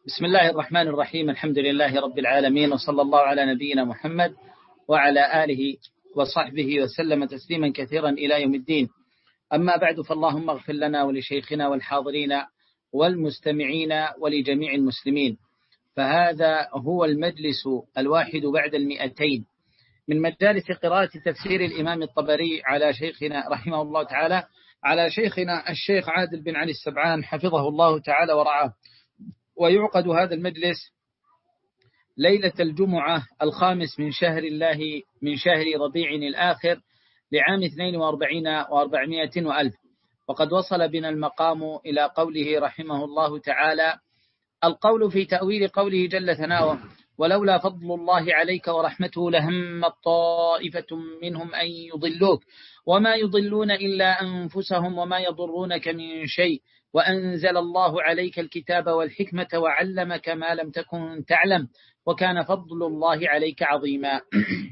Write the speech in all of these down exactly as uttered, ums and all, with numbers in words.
بسم الله الرحمن الرحيم. الحمد لله رب العالمين، وصلى الله على نبينا محمد وعلى آله وصحبه وسلم تسليما كثيرا إلى يوم الدين. أما بعد، فاللهم اغفر لنا ولشيخنا والحاضرين والمستمعين ولجميع المسلمين. فهذا هو المجلس الواحد بعد المئتين من مجالس قراءة تفسير الإمام الطبري على شيخنا رحمه الله تعالى، على شيخنا الشيخ عادل بن علي السبعان حفظه الله تعالى ورعاه. ويعقد هذا المجلس ليلة الجمعة الخامس من شهر الله من شهر ربيع الآخر لعام اثنين وأربعين وأربعمائة وألف. وقد وصل بنا المقام إلى قوله رحمه الله تعالى: القول في تأويل قوله جل ثناؤه: ولولا فضل الله عليك ورحمته لهمت طائفة منهم أن يضلوك وما يضلون إلا أنفسهم وما يضرونك من شيء وأنزل الله عليك الكتاب والحكمة وعلمك ما لم تكن تعلم وكان فضل الله عليك عظيما.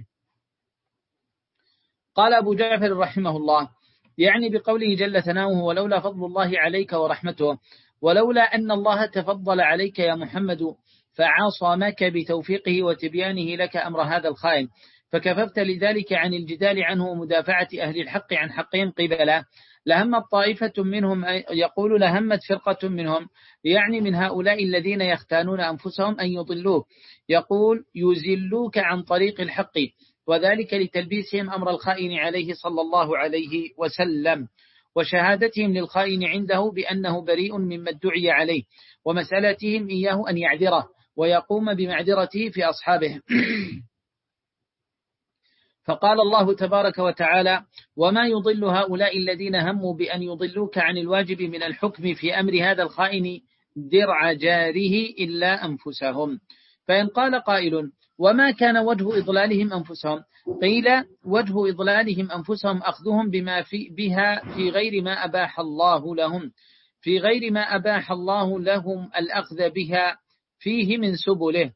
قال أبو جعفر رحمه الله، يعني بقوله جل ثناؤه: ولولا فضل الله عليك ورحمته، ولولا أن الله تفضل عليك يا محمد فعاصمك بتوفيقه وتبيانه لك أمر هذا الخائن، فكففت لذلك عن الجدال عنه ومدافعة أهل الحق عن حقهم قبله، لهمت طائفة منهم، يقول لهمت فرقة منهم، يعني من هؤلاء الذين يختانون أنفسهم، أن يضلوك، يقول يزلوك عن طريق الحق، وذلك لتلبيسهم أمر الخائن عليه صلى الله عليه وسلم، وشهادتهم للخائن عنده بأنه بريء مما ادعي عليه، ومسألتهم إياه أن يعذره ويقوم بمعذرته في أصحابه. فقال الله تبارك وتعالى: وما يضل هؤلاء الذين هموا بأن يضلوك عن الواجب من الحكم في أمر هذا الخائن درع جاره إلا أنفسهم. فإن قال قائل: وما كان وجه إضلالهم أنفسهم؟ قيل: وجه إضلالهم أنفسهم أخذهم بما في بها في غير ما أباح الله لهم في غير ما أباح الله لهم الأخذ بها فيه من سبله.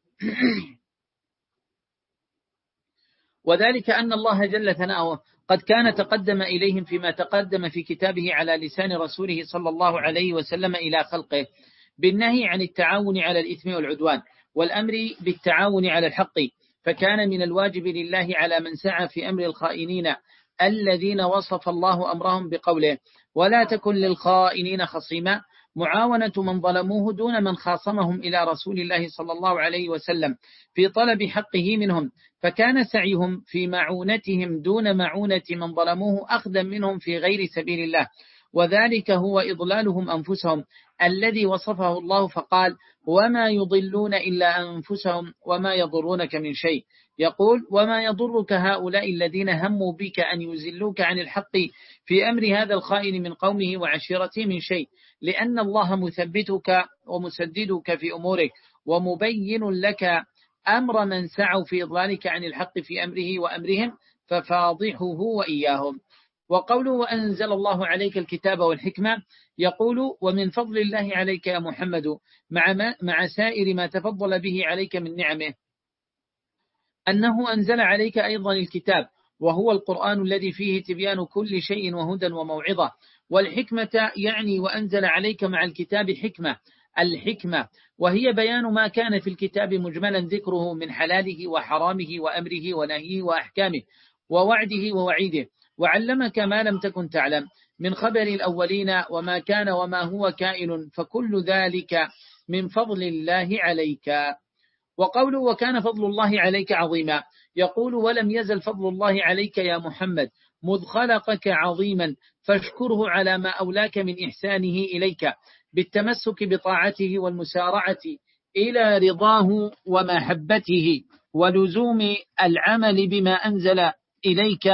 وذلك أن الله جل ثناؤه قد كان تقدم إليهم فيما تقدم في كتابه على لسان رسوله صلى الله عليه وسلم إلى خلقه بالنهي عن التعاون على الإثم والعدوان والأمر بالتعاون على الحق، فكان من الواجب لله على من سعى في أمر الخائنين الذين وصف الله أمرهم بقوله: ولا تكن للخائنين خصيما، معاونة من ظلموه دون من خاصمهم إلى رسول الله صلى الله عليه وسلم في طلب حقه منهم، فكان سعيهم في معونتهم دون معونة من ظلموه أخذا منهم في غير سبيل الله، وذلك هو إضلالهم أنفسهم الذي وصفه الله فقال: وما يضلون إلا أنفسهم وما يضرونك من شيء. يقول: وما يضرك هؤلاء الذين هموا بك أن يزلوك عن الحق في أمر هذا الخائن من قومه وعشيرته من شيء، لأن الله مثبتك ومسددك في أمورك ومبين لك أمر من سعوا في إضلالك عن الحق في أمره وأمرهم، ففاضحه وإياهم. وقوله: وأنزل الله عليك الكتاب والحكمة، يقول: ومن فضل الله عليك يا محمد مع, ما مع سائر ما تفضل به عليك من نعمه أنه أنزل عليك أيضا الكتاب، وهو القرآن الذي فيه تبيان كل شيء وهدى وموعظة، والحكمة يعني وأنزل عليك مع الكتاب حكمة الحكمة، وهي بيان ما كان في الكتاب مجملا ذكره من حلاله وحرامه وأمره ونهيه وأحكامه ووعده ووعيده، وعلمك ما لم تكن تعلم من خبر الأولين وما كان وما هو كائن، فكل ذلك من فضل الله عليك. وقوله: وكان فضل الله عليك عظيما، يقول: ولم يزل فضل الله عليك يا محمد مذ خلقك عظيما، فاشكره على ما أولاك من إحسانه إليك بالتمسك بطاعته والمسارعة إلى رضاه ومحبته ولزوم العمل بما أنزل إليك.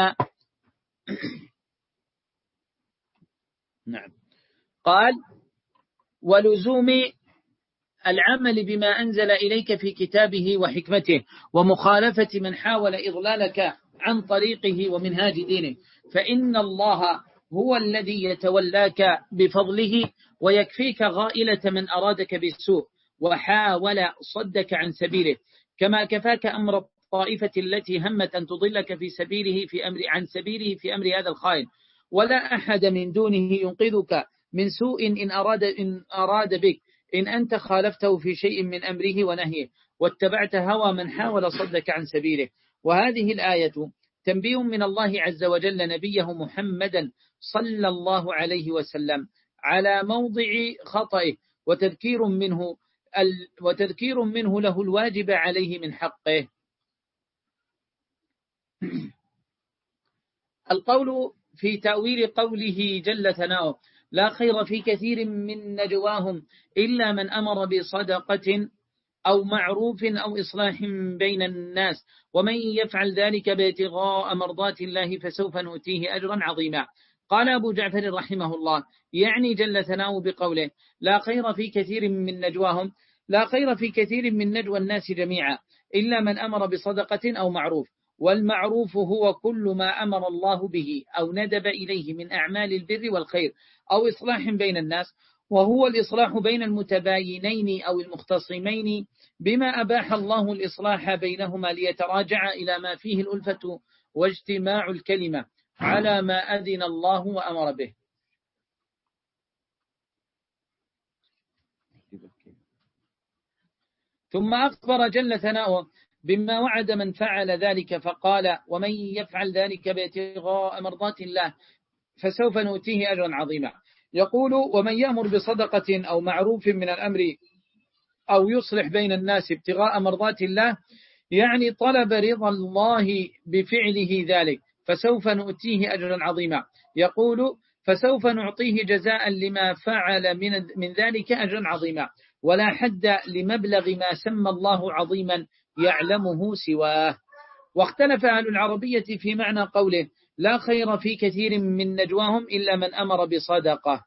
نعم. قال: ولزوم العمل بما أنزل إليك في كتابه وحكمته ومخالفة من حاول إضلالك عن طريقه ومنهاج دينه، فإن الله هو الذي يتولاك بفضله ويكفيك غائلة من أرادك بالسوء وحاول صدك عن سبيله، كما كفاك أمر الطائفة التي همت أن تضلك في سبيله في أمر عن سبيله في أمر هذا الخائن، ولا أحد من دونه ينقذك من سوء إن أراد, إن أراد بك إن أنت خالفته في شيء من أمره ونهيه واتبعت هوى من حاول صدك عن سبيله. وهذه الآية تنبيه من الله عز وجل نبيه محمدا صلى الله عليه وسلم على موضع خطئه، وتذكير منه وتذكير منه له الواجب عليه من حقه. القول في تأويل قوله جل ثناؤه: لا خير في كثير من نجواهم إلا من أمر بصدقة أو معروف أو إصلاح بين الناس ومن يفعل ذلك ابتغاء مرضات الله فسوف نؤتيه أجرا عظيما. قال أبو جعفر رحمه الله: يعني جل ثناؤه بقوله لا خير في كثير من نجواهم، لا خير في كثير من نجوى الناس جميعا إلا من أمر بصدقة أو معروف. والمعروف هو كل ما أمر الله به أو ندب إليه من أعمال البر والخير أو إصلاح بين الناس، وهو الإصلاح بين المتباينين أو المختصمين بما أباح الله الإصلاح بينهما ليتراجع إلى ما فيه الألفة واجتماع الكلمة على ما أذن الله وأمر به. ثم أخبر جل ثناؤه بما وعد من فعل ذلك فقال: ومن يفعل ذلك ابتغاء مرضات الله فسوف نؤتيه أجرا عظيما. يقول: ومن يأمر بصدقة أو معروف من الأمر أو يصلح بين الناس ابتغاء مرضات الله، يعني طلب رضا الله بفعله ذلك، فسوف نؤتيه أجرا عظيما. يقول: فسوف نعطيه جزاء لما فعل من من ذلك أجرا عظيما، ولا حد لمبلغ ما سمى الله عظيما يعلمه سواه. واختلف أهل العربية في معنى قوله لا خير في كثير من نجواهم إلا من أمر بصدقة.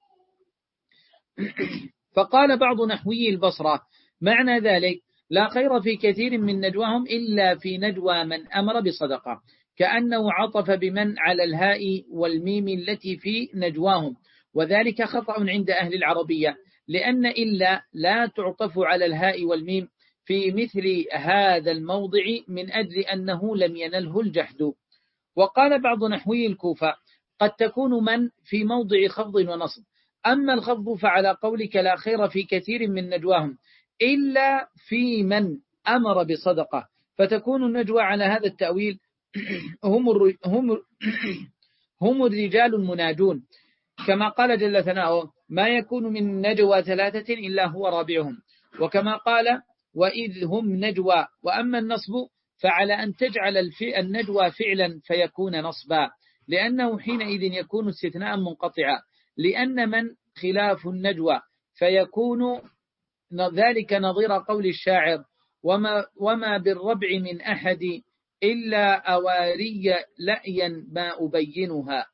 فقال بعض نحوي البصرة معنى ذلك لا خير في كثير من نجواهم إلا في نجوى من أمر بصدقة، كأنه عطف بمن على الهاء والميم التي في نجواهم، وذلك خطأ عند أهل العربية، لأن إلا لا تعطف على الهاء والميم في مثل هذا الموضع من أجل أنه لم ينله الجحد. وقال بعض نحوي الكوفة قد تكون من في موضع خفض ونصب، أما الخفض فعلى قولك لا خير في كثير من نجواهم إلا في من أمر بصدقة، فتكون النجوى على هذا التأويل هم هم هم الرجال المناجون، كما قال جل ثناؤه ما يكون من نجوى ثلاثة إلا هو رابعهم، وكما قال وإذ هم نجوى. وأما النصب فعلى أن تجعل النجوى فعلا فيكون نصبا، لأنه حينئذ يكون استثناء منقطعا، لأن من خلاف النجوى فيكون ذلك نظير قول الشاعر وما, وما بالربع من أحد إلا أواري لأيا ما أبينها.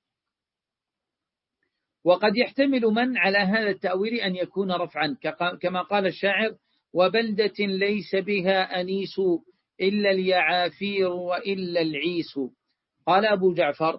وقد يحتمل من على هذا التأويل أن يكون رفعا، كما قال الشاعر وبلدة ليس بها أنيس إلا اليعافير وإلا العيس. قال أبو جعفر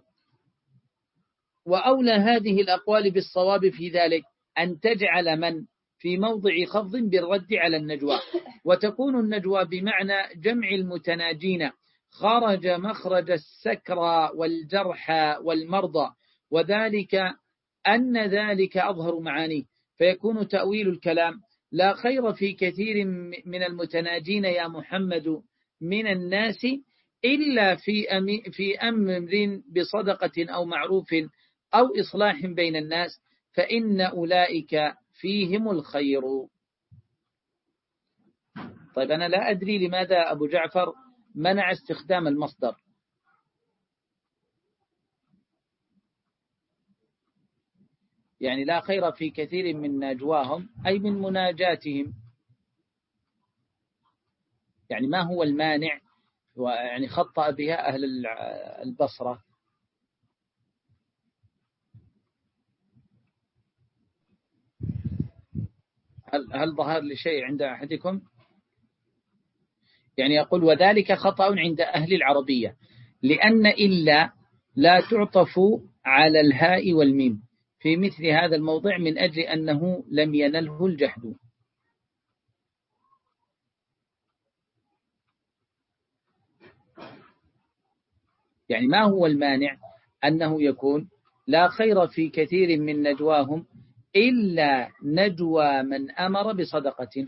وأولى هذه الأقوال بالصواب في ذلك أن تجعل من في موضع خفض بالرد على النجوى، وتكون النجوى بمعنى جمع المتناجين خرج مخرج السكرى والجرحى والمرضى، وذلك أن ذلك أظهر معانيه، فيكون تأويل الكلام لا خير في كثير من المتناجين يا محمد من الناس إلا في في أمر بصدقة أو معروف أو إصلاح بين الناس فإن أولئك فيهم الخير. طيب أنا لا أدري لماذا أبو جعفر منع استخدام المصدر، يعني لا خير في كثير من نجواهم أي من مناجاتهم، يعني ما هو المانع؟ ويعني خطأ بها أهل البصرة. هل, هل ظهر لشيء عند أحدكم؟ يعني يقول وذلك خطأ عند أهل العربية لأن إلا لا تعطف على الهاء والميم في مثل هذا الموضع من أجل أنه لم ينله الجحد. يعني ما هو المانع أنه يكون لا خير في كثير من نجواهم إلا نجوى من أمر بصدقة.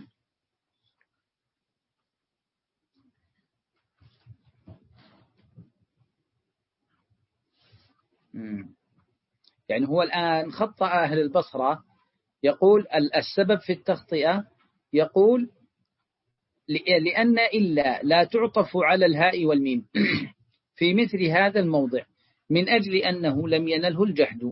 يعني هو الآن خطأ أهل البصرة، يقول السبب في التخطئة، يقول لأن إلا لا تعطف على الهاء والميم في مثل هذا الموضع من أجل أنه لم ينله الجحد.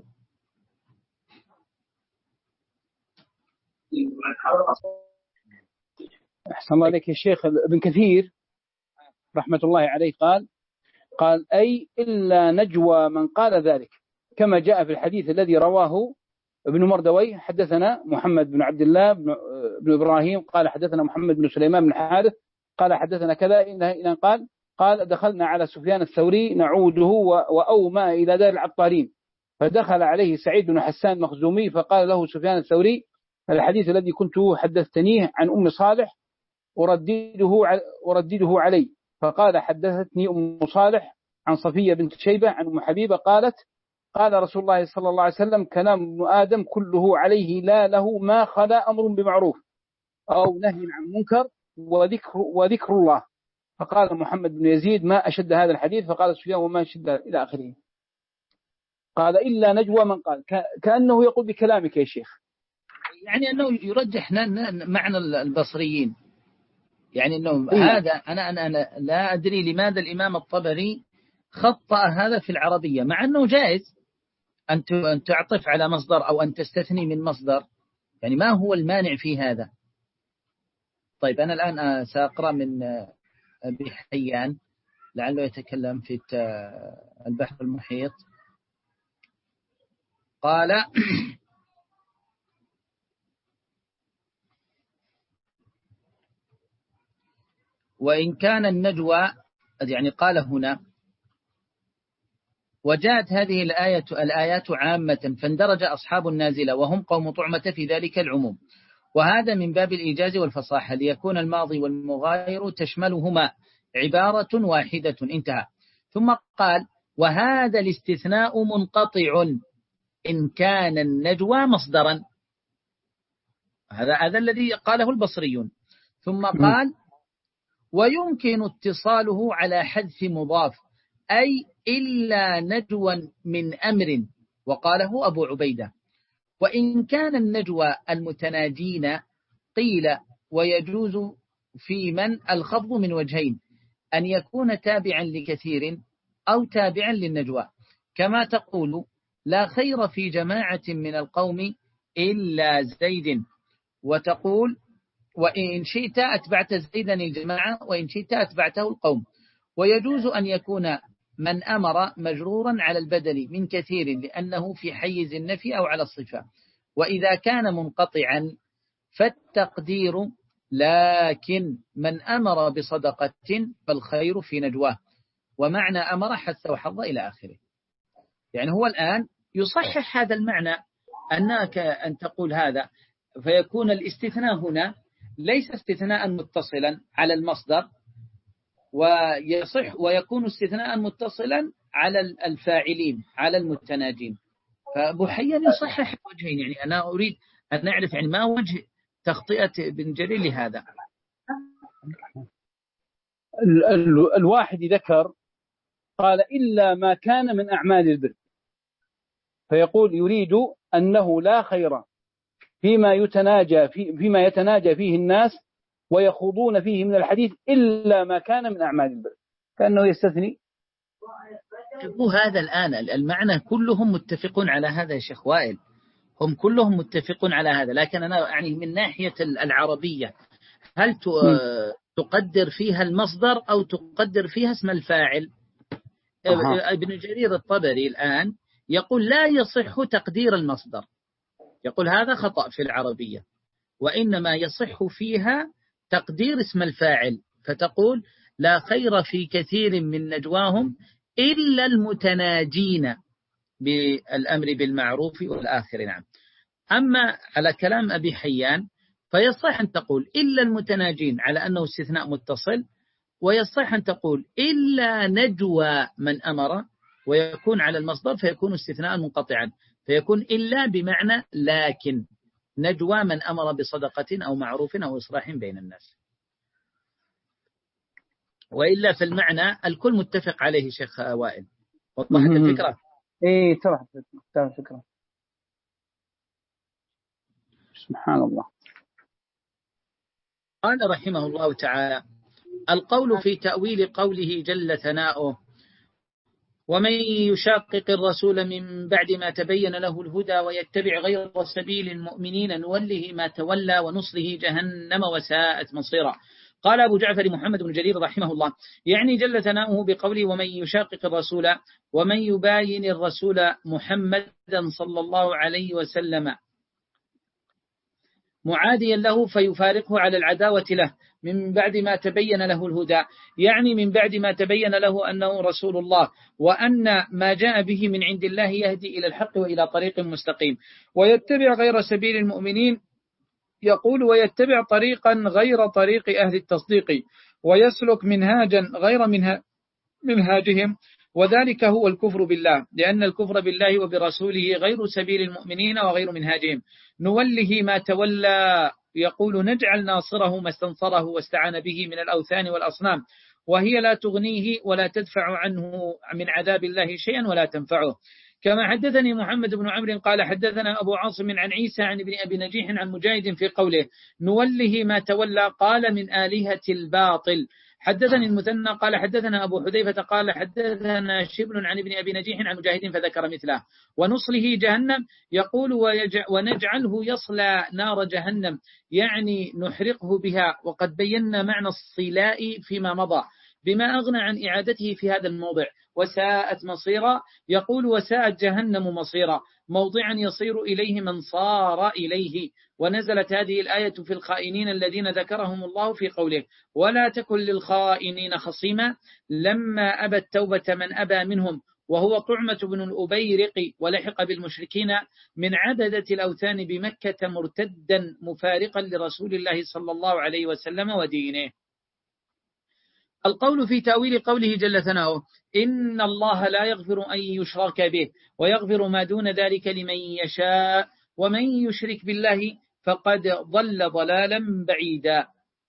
أحسن الله عليك يا شيخ. ابن كثير رحمة الله عليه قال قال أي إلا نجوى من قال ذلك، كما جاء في الحديث الذي رواه ابن مردوي حدثنا محمد بن عبد الله بن, بن إبراهيم قال حدثنا محمد بن سليمان بن حارث قال حدثنا كذا إلى قال قال دخلنا على سفيان الثوري نعوده وأومى إلى دار العطارين، فدخل عليه سعيد بن حسان مخزومي فقال له سفيان الثوري الحديث الذي كنت حدثتنيه عن أم صالح أردده أردده علي، فقال حدثتني أم صالح عن صفية بنت شيبة عن أم حبيبة قالت قال رسول الله صلى الله عليه وسلم كلام ابن آدم كله عليه لا له ما خلا أمر بمعروف أو نهي عن منكر وذكر, وذكر الله. فقال محمد بن يزيد ما أشد هذا الحديث، فقال سفيان وما أشد إلى آخره. قال إلا نجوى من قال، كأنه يقول بكلامك يا شيخ، يعني أنه يرجح معنى البصريين، يعني أنه هذا أنا, أنا, أنا لا أدري لماذا الإمام الطبري خطأ هذا في العربية، مع أنه جائز أن تعطف على مصدر أو أن تستثني من مصدر، يعني ما هو المانع في هذا؟ طيب أنا الآن سأقرأ من أبي حيان لعله يتكلم في البحر المحيط. قال وإن كان النجوى، يعني قال هنا وجاءت هذه الآية الآيات عامة فاندرج أصحاب النازلة وهم قوم طعمة في ذلك العموم، وهذا من باب الإيجاز والفصاحة ليكون الماضي والمغاير تشملهما عبارة واحدة. انتهى. ثم قال وهذا الاستثناء منقطع إن كان النجوى مصدرا، هذا هذا الذي قاله البصريون. ثم قال ويمكن اتصاله على حذف مضاف أي إلا نجوى من أمر، وقاله أبو عبيدة. وإن كان النجوى المتناجين قيل ويجوز في من الخفض من وجهين، أن يكون تابعا لكثير أو تابعا للنجوى، كما تقول لا خير في جماعة من القوم إلا زيد، وتقول وإن شئت أتبعت زيدا الجماعة وإن شئت أتبعته القوم. ويجوز أن يكون من أمر مجرورا على البدل من كثير لأنه في حيز النفي أو على الصفة. وإذا كان منقطعا فالتقدير لكن من أمر بصدقة فالخير في نجواه، ومعنى أمر حث وحظ إلى آخره. يعني هو الآن يصحح هذا المعنى أنك أن تقول هذا، فيكون الاستثناء هنا ليس استثناء متصلا على المصدر، ويصح ويكون استثناء متصلا على الفاعلين على المتناجين. فأبو حيان يصحح وجهين، يعني أنا أريد أن نعرف يعني ما وجه تخطئة بن جرير لهذا. الواحد ذكر قال إلا ما كان من أعمال البر، فيقول يريد أنه لا خير فيما يتناجى في فيما يتناجى فيه الناس ويخوضون فيه من الحديث إلا ما كان من أعمال البر، كأنه يستثني. هذا الآن المعنى كلهم متفقون على هذا يا شيخ وائل، هم كلهم متفقون على هذا، لكن أنا يعني من ناحية العربية هل تقدر فيها المصدر أو تقدر فيها اسم الفاعل؟ أه. ابن جرير الطبري الآن يقول لا يصح تقدير المصدر، يقول هذا خطأ في العربية، وإنما يصح فيها تقدير اسم الفاعل، فتقول لا خير في كثير من نجواهم إلا المتناجين بالأمر بالمعروف والآخر. نعم. أما على كلام أبي حيان فيصح أن تقول إلا المتناجين على أنه استثناء متصل، ويصح أن تقول إلا نجوى من أمر ويكون على المصدر فيكون استثناء منقطعا. فيكون إلا بمعنى لكن، نجوى من أمر بصدقة أو معروف أو إصلاح بين الناس. وإلا في المعنى الكل متفق عليه. شيخ وائل وضحت الفكرة؟ إيه طبعا الفكرة. سبحان الله. قال رحمه الله تعالى: القول في تأويل قوله جل ثناؤه: ومن يشاقق الرسول من بعد ما تبين له الهدى ويتبع غير سبيل المؤمنين نوله ما تولى ونصله جهنم وساءت مصيرا. قال أبو جعفر محمد بن جرير رحمه الله: يعني جل ثناؤه بقوله ومن يشاقق الرسول، ومن يباين الرسول محمدا صلى الله عليه وسلم معاديا له فيفارقه على العداوة له من بعد ما تبين له الهدى، يعني من بعد ما تبين له أنه رسول الله وأن ما جاء به من عند الله يهدي إلى الحق وإلى طريق مستقيم، ويتبع غير سبيل المؤمنين، يقول ويتبع طريقا غير طريق أهل التصديق ويسلك منهاجا غير منهاجهم، وذلك هو الكفر بالله، لأن الكفر بالله وبرسوله غير سبيل المؤمنين وغير منهاجهم. نوله ما تولى، يقول نجعل ناصره ما استنصره واستعان به من الأوثان والأصنام، وهي لا تغنيه ولا تدفع عنه من عذاب الله شيئا ولا تنفعه. كما حدثني محمد بن عمرو قال حدثنا أبو عاصم عن عيسى عن ابن أبي نجيح عن مجاهد في قوله نوله ما تولى قال من آلهة الباطل. حدثني المثنى قال حدثنا أبو حذيفة قال حدثنا شبل عن ابن أبي نجيح عن مجاهد فذكر مثله. ونصله جهنم، يقول ونجعله يصلى نار جهنم، يعني نحرقه بها، وقد بينا معنى الصلاء فيما مضى بما أغنى عن إعادته في هذا الموضع. وساءت مصيرا، يقول وساءت جهنم مصيرا، موضعا يصير إليه من صار إليه. ونزلت هذه الآية في الخائنين الذين ذكرهم الله في قوله ولا تكن للخائنين خصيما، لما أبى التوبة من أبى منهم، وهو طعمة بن الأبيرق، ولحق بالمشركين من عبدة الأوثان بمكة مرتدا مفارقا لرسول الله صلى الله عليه وسلم ودينه. القول في تأويل قوله جل ثناؤه إن الله لا يغفر أن يشرك به ويغفر ما دون ذلك لمن يشاء ومن يشرك بالله فقد ضل ضلالا بعيدا.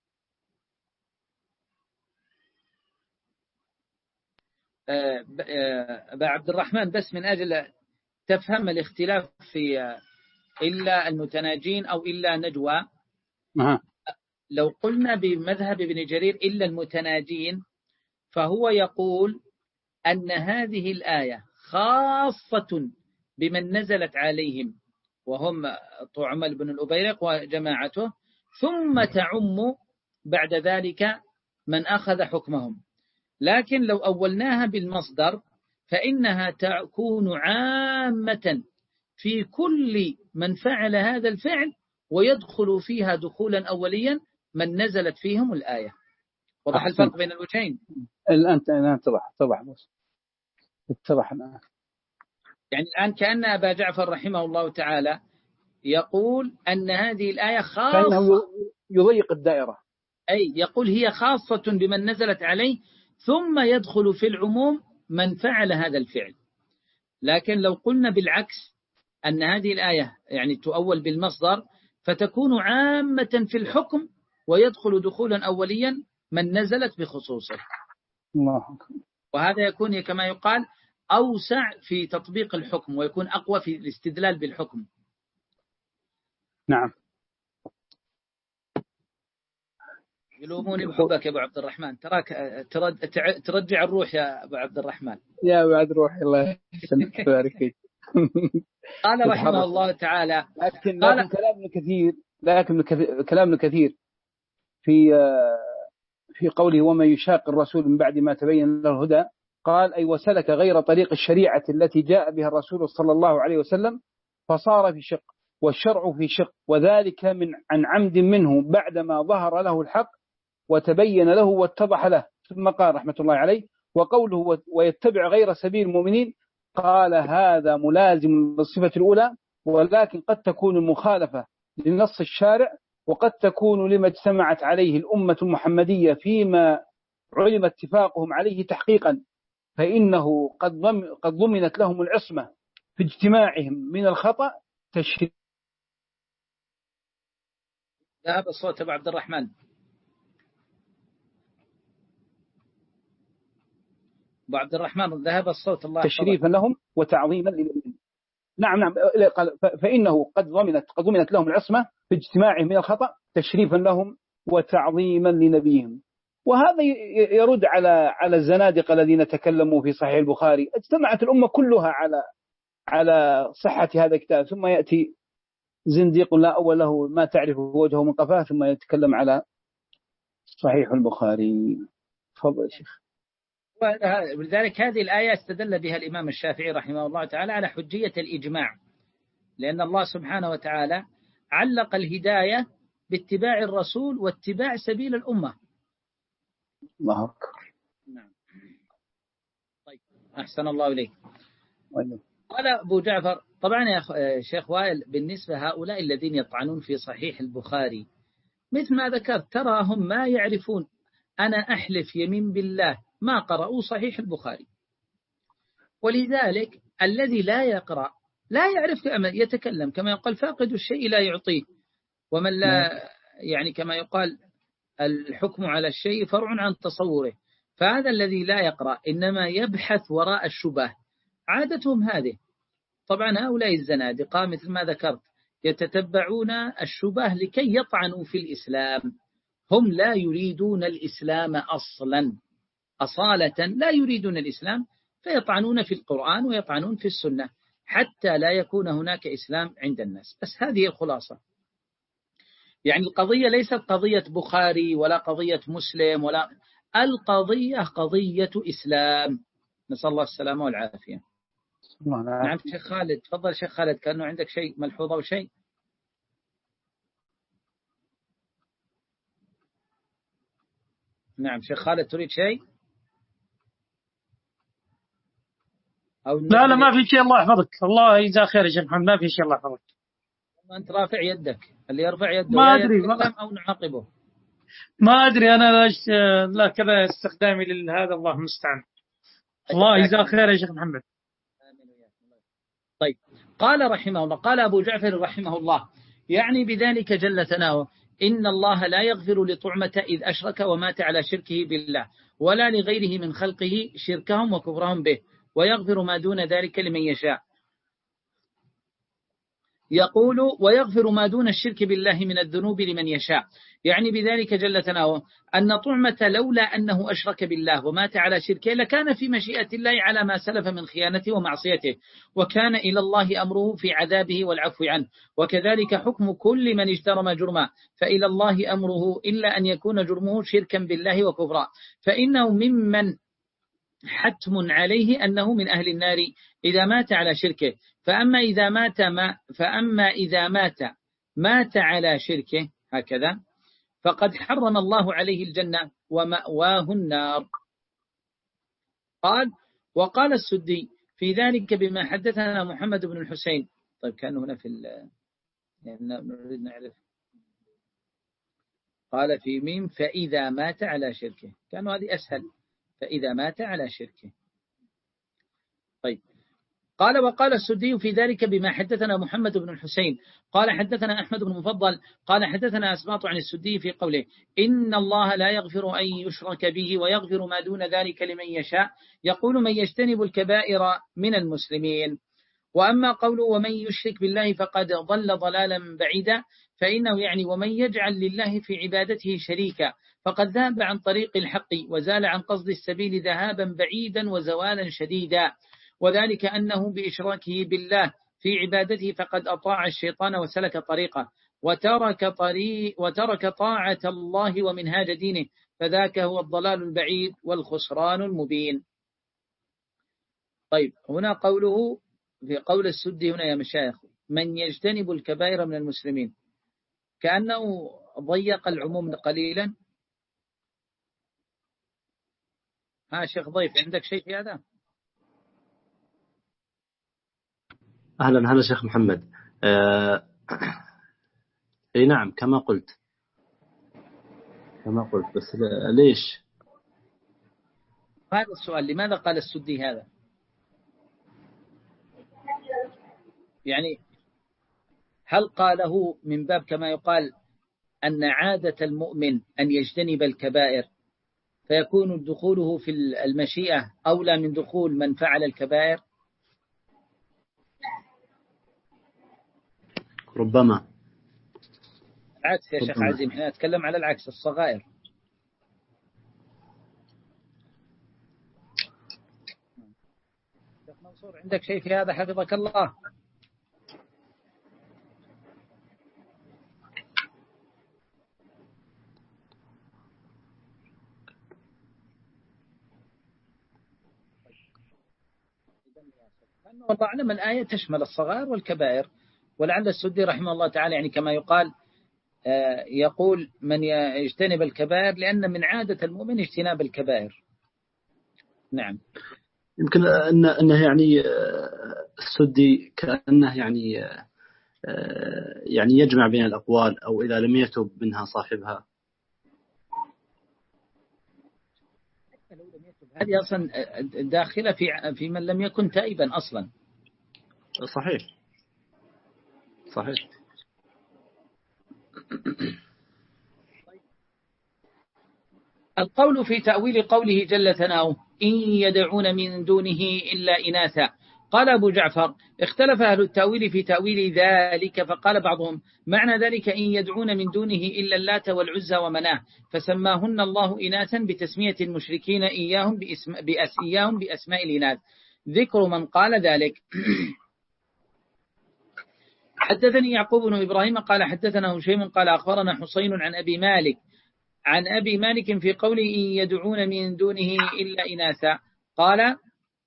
أبا عبد الرحمن، بس من أجل تفهم الاختلاف في إلا المتناجين أو إلا نجوى، لو قلنا بمذهب ابن جرير إلا المتناجين، فهو يقول أن هذه الآية خاصة بمن نزلت عليهم وهم طعمل بن الأبيرق وجماعته، ثم تعم بعد ذلك من أخذ حكمهم. لكن لو أولناها بالمصدر فإنها تكون عامة في كل من فعل هذا الفعل، ويدخل فيها دخولا أوليا من نزلت فيهم الآية. وضح الفرق بين الوجهين الآن؟ الآن اتضح اتضح بس اتضح الآن. يعني الآن كأن أبا جعفر رحمه الله تعالى يقول أن هذه الآية خاصة، كأنه يضيق الدائرة، أي يقول هي خاصة بمن نزلت عليه، ثم يدخل في العموم من فعل هذا الفعل. لكن لو قلنا بالعكس أن هذه الآية يعني تؤول بالمصدر، فتكون عامة في الحكم، ويدخل دخولا أوليا من نزلت بخصوصه. الله. وهذا يكون كما يقال أوسع في تطبيق الحكم، ويكون أقوى في الاستدلال بالحكم. نعم. يلوموني بحبك يا أبو عبد الرحمن، تراك ترجع الروح يا أبو عبد الرحمن. يا بعد روحي الله يسلمك ويبارك فيك. قال رحمه الله تعالى لكن, لكن كلام كثير لكن كلام كثير في في قوله ومن يشاق الرسول من بعد ما تبين له الهدى، قال أي وسلك غير طريق الشريعة التي جاء بها الرسول صلى الله عليه وسلم فصار في شق والشرع في شق، وذلك من عن عمد منه بعدما ظهر له الحق وتبين له واتضح له. ثم قال رحمة الله عليه وقوله ويتبع غير سبيل المؤمنين، قال هذا ملازم للصفة الأولى، ولكن قد تكون المخالفة لنص الشارع، وقد تكون لما اجتمعت عليه الأمة المحمدية فيما علم اتفاقهم عليه تحقيقا، فإنه قد ضمنت لهم العصمة في اجتماعهم من الخطأ تشريف. ذهب الصوت أبو عبد الرحمن. أبو عبد الرحمن ذهب الصوت، الله تشريفا لهم وتعظيما للنبي. نعم نعم قال فإنه قد ضمنت قد ضمنت لهم العصمة في اجتماعهم من الخطأ تشريفا لهم وتعظيما لنبيهم. وهذا يرد على على الزنادقة الذين تكلموا في صحيح البخاري. اجتمعت الأمة كلها على على صحة هذا الكتاب، ثم يأتي زنديق لا أول له ما تعرف وجهه من قفاه ثم يتكلم على صحيح البخاري. تفضل يا شيخ. ولذلك هذه الآية استدل بها الإمام الشافعي رحمه الله تعالى على حجية الإجماع، لأن الله سبحانه وتعالى علق الهداية باتباع الرسول واتباع سبيل الأمة. الله أكبر. نعم. طيب أحسن الله إليك. أيوه. قال أبو جعفر طبعا يا شيخ وائل بالنسبة هؤلاء الذين يطعنون في صحيح البخاري مثل ما ذكرت تراهم ما يعرفون، أنا أحلف يمين بالله ما قرأوا صحيح البخاري، ولذلك الذي لا يقرأ لا يعرف كما يتكلم، كما يقال فاقد الشيء لا يعطيه، ومن لا يعني كما يقال الحكم على الشيء فرع عن تصوره. فهذا الذي لا يقرأ إنما يبحث وراء الشبه، عادتهم هذه. طبعا هؤلاء الزنادقة مثل ما ذكرت يتتبعون الشبه لكي يطعنوا في الإسلام، هم لا يريدون الإسلام أصلا أصالة، لا يريدون الإسلام، فيطعنون في القرآن ويطعنون في السنة حتى لا يكون هناك إسلام عند الناس. بس هذه الخلاصة. يعني القضية ليست قضية بخاري ولا قضية مسلم، ولا القضية قضية إسلام. نسأل الله السلامة والعافية. نعم شيخ خالد، تفضل شيخ خالد، كأنه عندك شيء ملحوظة أو شيء. نعم شيخ خالد تريد شيء أو لا لا ما في شيء، الله يحفظك، الله يجزاه خير يا شيخ محمد، ما في شيء الله يحفظك. أنت رافع يدك، اللي يرفع يده ما أدري أو نعاقبه. ما أدري أنا ليش لا كذا استخدامي لهذا، الله المستعان. الله يجزاه خير يا شيخ محمد. طيب قال رحمه الله، قال أبو جعفر رحمه الله يعني بذلك جل ثناؤه إن الله لا يغفر لطعمة إذ أشرك ومات على شركه بالله، ولا لغيره من خلقه شركهم وكفرهم به، ويغفر ما دون ذلك لمن يشاء. يقول ويغفر ما دون الشرك بالله من الذنوب لمن يشاء، يعني بذلك جل ثناؤه أن طعمة لولا أنه أشرك بالله ومات على شركه لكان في مشيئة الله على ما سلف من خيانته ومعصيته، وكان إلى الله أمره في عذابه والعفو عنه، وكذلك حكم كل من اجترم جرما، فإلى الله أمره إلا أن يكون جرمه شركا بالله وكفرا، فإنه ممن حتم عليه أنه من أهل النار إذا مات على شركه. فأما إذا مات ما فأما إذا مات مات على شركه هكذا فقد حرم الله عليه الجنة ومأواه النار. قال وقال السدي في ذلك بما حدثنا محمد بن الحسين. طيب كان هنا في يعني نريد نعرف، قال في ميم فإذا مات على شركه، كانوا هذه أسهل، فإذا مات على شركه. طيب قال وقال السدي في ذلك بما حدثنا محمد بن الحسين قال حدثنا أحمد بن مفضل قال حدثنا أسباط عن السدي في قوله إن الله لا يغفر أن يشرك به ويغفر ما دون ذلك لمن يشاء، يقول من يجتنب الكبائر من المسلمين. وأما قوله ومن يشرك بالله فقد ضل ضلالا بعيدا، فإنه يعني ومن يجعل لله في عبادته شريكا فقد ذهب عن طريق الحق وزال عن قصد السبيل ذهابا بعيدا وزوالا شديدا، وذلك أنه بإشراكه بالله في عبادته فقد أطاع الشيطان وسلك طريقه وترك, طريق وترك طاعة الله ومنهاج دينه، فذاك هو الضلال البعيد والخسران المبين. طيب هنا قوله في قول السدي هنا يا مشايخ من يجتنب الكبائر من المسلمين، كأنه ضيق العموم قليلا. ها شيخ ضيف عندك شيء في هذا؟ أهلا هلا شيخ محمد. آه... اي نعم كما قلت كما قلت بس ليش هذا السؤال لماذا قال السدي هذا؟ يعني هل قاله من باب كما يقال أن عادة المؤمن أن يجتنب الكبائر فيكون دخوله في المشيئة أولى من دخول من فعل الكبائر؟ ربما العكس يا شيخ عزيم، احنا نتكلم على العكس، الصغائر. شيخ منصور عندك شيء في هذا حفظك الله؟ والله أعلم الآية تشمل الصغائر والكبائر، ولعل السدي رحمه الله تعالى يعني كما يقال يقول من يجتنب الكبائر لأن من عادة المؤمن اجتناب الكبائر. نعم. يمكن أن أنه يعني السدي كأنه يعني يعني يجمع بين الأقوال، أو إذا لم يتب منها صاحبها. هذه أصلا داخلة في في من لم يكن تائبا أصلا. صحيح صحيح. القول في تأويل قوله جل ثناؤه إن يدعون من دونه إلا إناثا. قال أبو جعفر اختلف أهل التأويل في تأويل ذلك، فقال بعضهم معنى ذلك إن يدعون من دونه إلا اللات والعزى ومناه، فسماهن الله إناثا بتسمية المشركين إياهم, باسم بأس إياهم بأسماء الإناث. ذكر من قال ذلك. حدثني يعقوب بن إبراهيم قال حدثنا هشيم قال أخبرنا حسين عن أبي مالك عن أبي مالك في قوله إن يدعون من دونه إلا إناثا، قال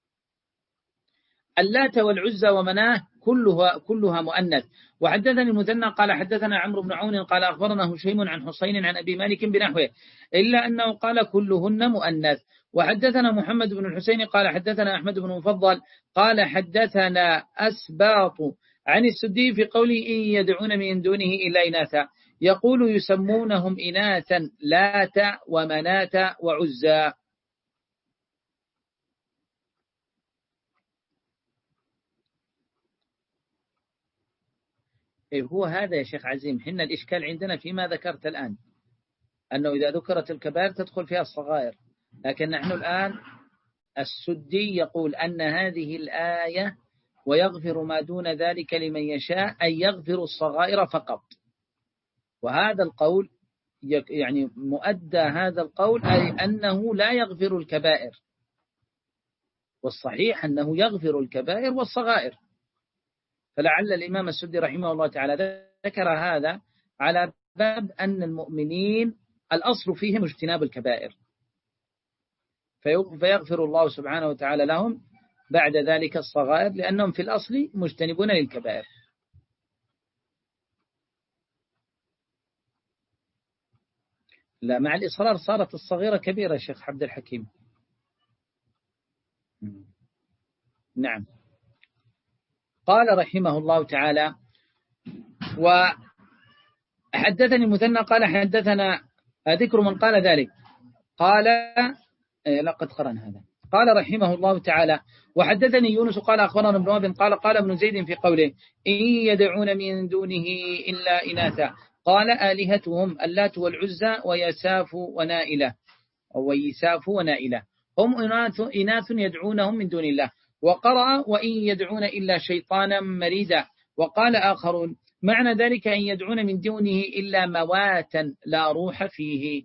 اللات والعزى ومناه كلها, كلها مؤنث. وحدثني المثنى قال حدثنا عمرو بن عون قال أخبرنا هشيم عن حسين عن أبي مالك بنحوه إلا أنه قال كلهن مؤنث. وحدثنا محمد بن الحسين قال حدثنا أحمد بن مفضل قال حدثنا أسباط عن السدي في قوله إن يدعون من دونه إلا إناثا، يقول يسمونهم إناثا لات ومناة وعزى. إيه هو هذا يا شيخ عزيم؟ حنا الإشكال عندنا فيما ذكرت الآن أنه إذا ذكرت الكبائر تدخل فيها الصغائر، لكن نحن الآن السدي يقول أن هذه الآية ويغفر ما دون ذلك لمن يشاء أي يغفر الصغائر فقط، وهذا القول يعني مؤدى هذا القول أي أنه لا يغفر الكبائر، والصحيح أنه يغفر الكبائر والصغائر. فلعل الإمام السدي رحمه الله تعالى ذكر هذا على باب أن المؤمنين الأصل فيهم اجتناب الكبائر، فيغفر الله سبحانه وتعالى لهم بعد ذلك الصغائر لأنهم في الأصل مجتنبون للكبائر. لا، مع الإصرار صارت الصغيرة كبيرة يا شيخ عبد الحكيم. نعم. قال رحمه الله تعالى وحدثني المثنى قال حدثنا ذكر من قال ذلك، قال لقد قرن هذا. قال رحمه الله تعالى وحدثني يونس قال أخبرنا ابن وهب قال قال ابن زيد في قوله إن يدعون من دونه إلا إناثا، قال آلهتهم اللات والعزى ويساف ونائلة أو ويساف ونائلة هم إناث, إناث يدعونهم من دون الله. وقرأ وإن يدعون إلا شيطانا مريدا. وقال آخرون معنى ذلك إن يدعون من دونه إلا مواتا لا روح فيه.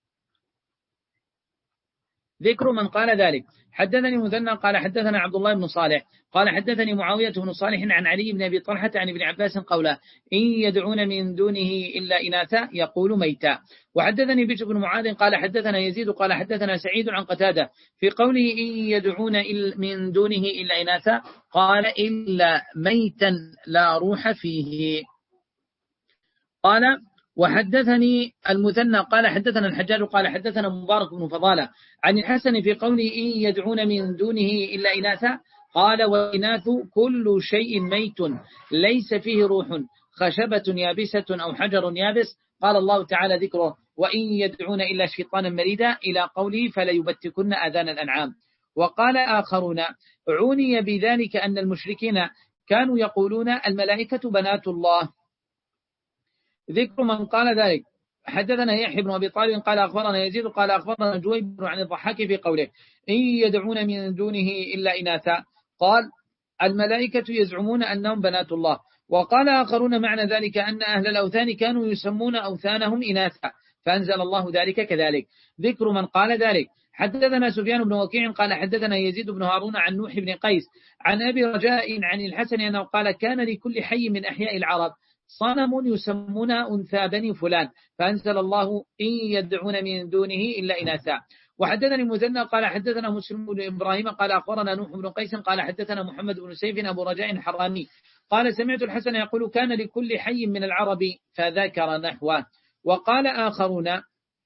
ذكر من قال ذلك. حدثني مثنى قال حدثنا عبد الله بن صالح قال حدثني معاوية بن صالح عن علي بن أبي طلحة عن ابن عباس قوله إن يدعون من دونه إلا إناثا يقول ميتا. وحدثني بشر بن معاذ قال حدثنا يزيد قال حدثنا سعيد عن قتادة في قوله إن يدعون من دونه إلا إناثا قال إلا ميتا لا روح فيه. قال وحدثني المثنى قال حدثنا الحجاج قال حدثنا مبارك بن فضالة عن الحسن في قوله إن يدعون من دونه إلا إناثا قال وإناث كل شيء ميت ليس فيه روح خشبة يابسة أو حجر يابس. قال الله تعالى ذكره وإن يدعون إلا شيطانا مريدا إلى قوله فلا يبتكن آذان الأنعام. وقال آخرون عني بذلك أن المشركين كانوا يقولون الملائكة بنات الله. ذكر من قال ذلك. حدثنا يحيى بن أبي طالب قال أخبرنا يزيد قال أخبرنا جويبر عن الضحاك في قوله إن يدعون من دونه إلا إناثا، قال الملائكة يزعمون أنهم بنات الله. وقال آخرون معنى ذلك أن أهل الأوثان كانوا يسمون أوثانهم إناثا فأنزل الله ذلك كذلك. ذكر من قال ذلك. حدثنا سفيان بن وكيع قال حدثنا يزيد بن هارون عن نوح بن قيس عن أبي رجاء عن الحسن أنه قال كان لكل حي من أحياء العرب صنم يسمونها أنثى بني فلان فأنزل الله إن يدعون من دونه إلا إناثا. وحدثني مزنى قال حدثنا مسلم بن إبراهيم قال أخبرنا نوح بن قيس قال حدثنا محمد بن سيف أبو رجاء حراني قال سمعت الحسن يقول كان لكل حي من العرب فذكر نحوه. وقال آخرون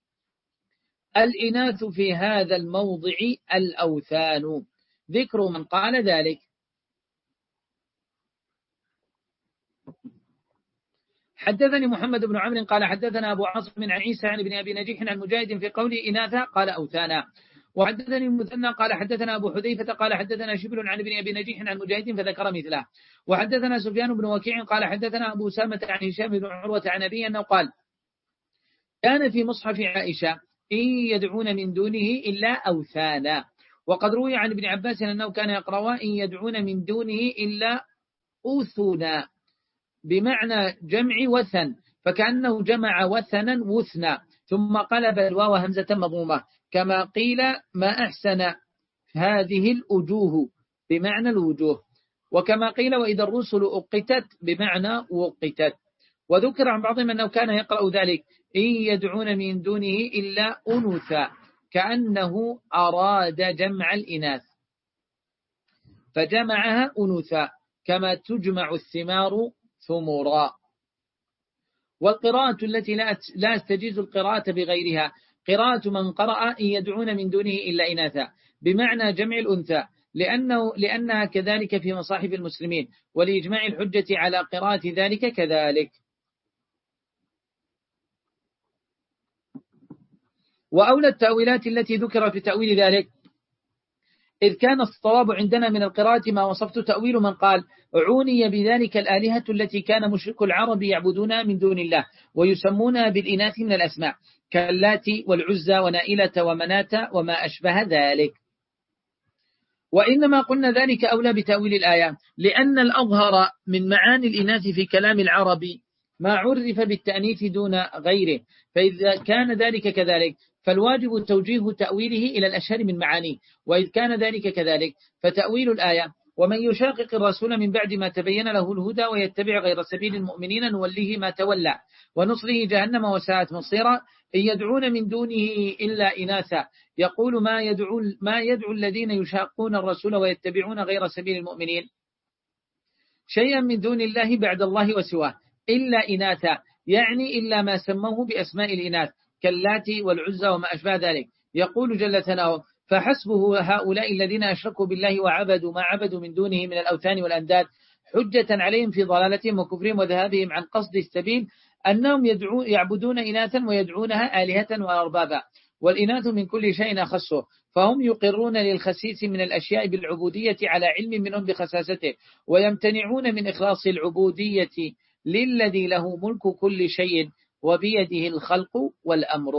الإناث في هذا الموضع الأوثان. ذكر من قال ذلك. حدثني محمد بن عمرو قال حدثنا أبو عاصم عن عيسى عن ابن أبي نجيح عن مجاهد في قوله إناثا قال أوثانا. وحدثني المثنى قال حدثنا أبو حذيفة قال حدثنا شبل عن ابن أبي نجيح عن مجاهد فذكر مثله. وحدثنا سفيان بن وكيع قال حدثنا أبو سامة عن هشام بن عروة عن أبيه أنه قال كان في مصحف عائشة إن يدعون من دونه إلا أوثانا. وقد روي عن ابن عباس أنه كان يقرأ إن يدعون من دونه إلا أوثنا بمعنى جمع وثن فكأنه جمع وثنا وثنا ثم قلب الواو همزة مضمومة كما قيل ما أحسن هذه الأجوه بمعنى الوجوه، وكما قيل وإذا الرسل أقتت بمعنى وقتت. وذكر عن بعضهم أنه كان يقرأ ذلك إن يدعون من دونه إلا أنثى كأنه أراد جمع الإناث فجمعها أنثى كما تجمع الثمار ثمرا. والقراءة التي لا استجيز القراءة بغيرها قراءة من قرأ إن يدعون من دونه إلا إناثا بمعنى جمع الأنثى لأنه لأنها كذلك في مصاحف المسلمين ولإجماع الحجة على قراءة ذلك كذلك. وأولى التأويلات التي ذكر في تأويل ذلك إذ كان الصواب عندنا من القراءة ما وصفت تأويل من قال عوني بذلك الآلهة التي كان مشرك العرب يعبدونها من دون الله ويسمونها بالإناث من الأسماء كاللات والعزى ونائلة ومناة وما أشبه ذلك. وإنما قلنا ذلك أولى بتأويل الآية لأن الأظهر من معاني الإناث في كلام العرب ما عرف بالتأنيث دون غيره، فإذا كان ذلك كذلك فالواجب توجيه تأويله إلى الأشهر من معانيه، وإذ كان ذلك كذلك فتأويل الآية ومن يشاقق الرسول من بعد ما تبين له الهدى ويتبع غير سبيل المؤمنين نوليه ما تولى ونصله جهنم وساءت مصيرا إن يدعون من دونه إلا إناثا يقول ما يدعو, ما يدعو الذين يشاقون الرسول ويتبعون غير سبيل المؤمنين شيئا من دون الله بعد الله وسواه إلا إناثا يعني إلا ما سموه بأسماء الإناث كاللاتي والعزى وما أشبه ذلك. يقول جل ثناؤه فحسبه هؤلاء الذين أشركوا بالله وعبدوا ما عبدوا من دونه من الأوثان والأنداد حجة عليهم في ضلالتهم وكفرهم وذهابهم عن قصد السبيل أنهم يدعو يعبدون إناثا ويدعونها آلهة وأربابا والإناث من كل شيء أخصه فهم يقرون للخسيس من الأشياء بالعبودية على علم منهم بخساسته ويمتنعون من إخلاص العبودية للذي له ملك كل شيء وبيده الخلق والأمر.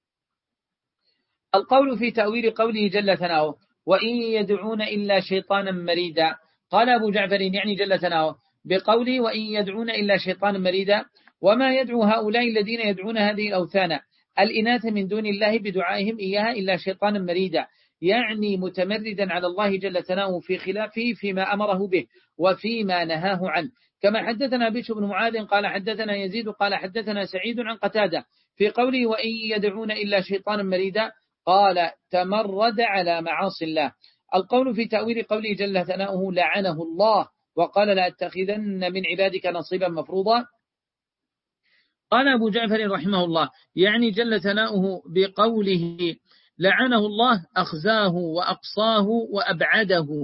القول في تأويل قوله جل ثناؤه وإن يدعون إلا شيطانا مريدا قال أبو جعفر يعني جل ثناؤه بقوله وإن يدعون إلا شيطانا مريدا وما يدعو هؤلاء الذين يدعون هذه الأوثان الإناث من دون الله بدعائهم إياها إلا شيطانا مريدا يعني متمردا على الله جل ثناؤه في خلافه فيما أمره به وفيما نهاه عنه كما حدثنا بشر بن معاذ قال حدثنا يزيد قال حدثنا سعيد عن قتادة في قوله وإن يدعون إلا شيطانا مريدا قال تمرد على معاصي الله. القول في تأويل قوله جل ثناؤه لعنه الله وقال لأتخذن من عبادك نصيبا مفروضا قال أبو جعفر رحمه الله يعني جل ثناؤه بقوله لعنه الله أخزاه وأقصاه وأبعده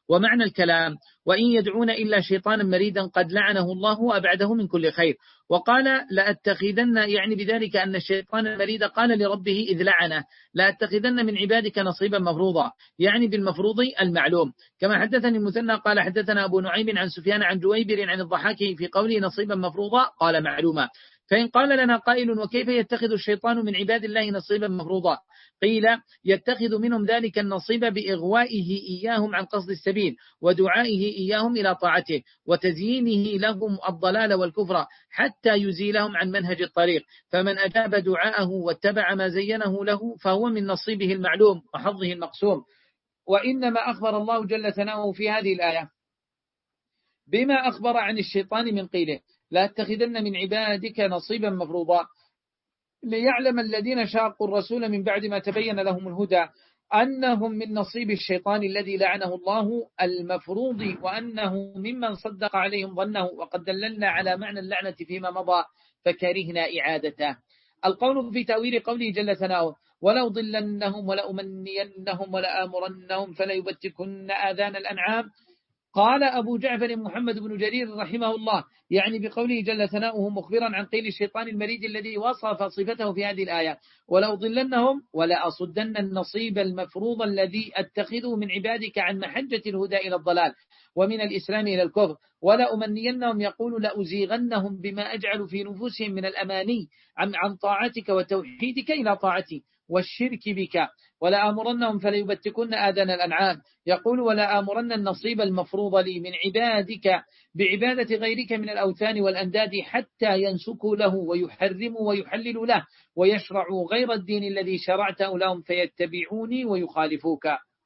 ومعنى الكلام: وإن يدعون إلا شيطانا مريدا قد لعنه الله وأبعده من كل خير. وقال: لأتخذن، يعني بذلك أن الشيطان المريد قال لربه إذ لعنه: لأتخذن من عبادك نصيبا مفروضا، يعني بالمفروض المعلوم. كما حدثني المثنى قال حدثنا أبو نعيم عن سفيان عن جويبر عن الضحاك في قوله نصيبا مفروضا قال معلوما. فإن قال لنا قائل: وكيف يتخذ الشيطان من عباد الله نصيبا مفروضا؟ قيل: يتخذ منهم ذلك النصيب بإغوائه إياهم عن قصد السبيل، ودعائه إياهم إلى طاعته، وتزيينه لهم الضلال والكفر حتى يزيلهم عن منهج الطريق. فمن أجاب دعاءه واتبع ما زينه له فهو من نصيبه المعلوم وحظه المقسوم. وإنما أخبر الله جل ثناؤه في هذه الآية بما أخبر عن الشيطان من قيله: لا أتخذن من عبادك نصيبا مفروضا، ليعلم الذين شاقوا الرسول من بعد ما تبين لهم الهدى أنهم من نصيب الشيطان الذي لعنه الله المفروض، وأنه ممن صدق عليهم ظنه. وقد دللنا على معنى اللعنة فيما مضى فكرهنا إعادته. القول في تأويل قوله جل ثناؤه: ولو ضلنهم ولأمنينهم ولآمرنهم فليبتكن آذان الأنعام. قال أبو جعفر محمد بن جرير رحمه الله يعني بقوله جل ثناؤه مخبرا عن قيل الشيطان المريد الذي وصف صفته في هذه الآية: ولو ضلنهم ولا أصدن النصيب المفروض الذي أتخذه من عبادك عن محجة الهدى إلى الضلال ومن الإسلام إلى الكفر، ولا أمنينهم يقول لأزيغنهم بما أجعل في نفوسهم من الأماني عن, عن طاعتك وتوحيدك إلى طاعتي والشرك بك، ولا آمرنهم فليبتكن آذان الأنعام يقول ولا آمرن النصيب المفروض لي من عبادك بعبادة غيرك من الأوثان والأنداد حتى ينسكوا له ويحرموا ويحللوا له ويشرعوا غير الدين الذي شرعته لهم فيتبعوني ويخالفوك.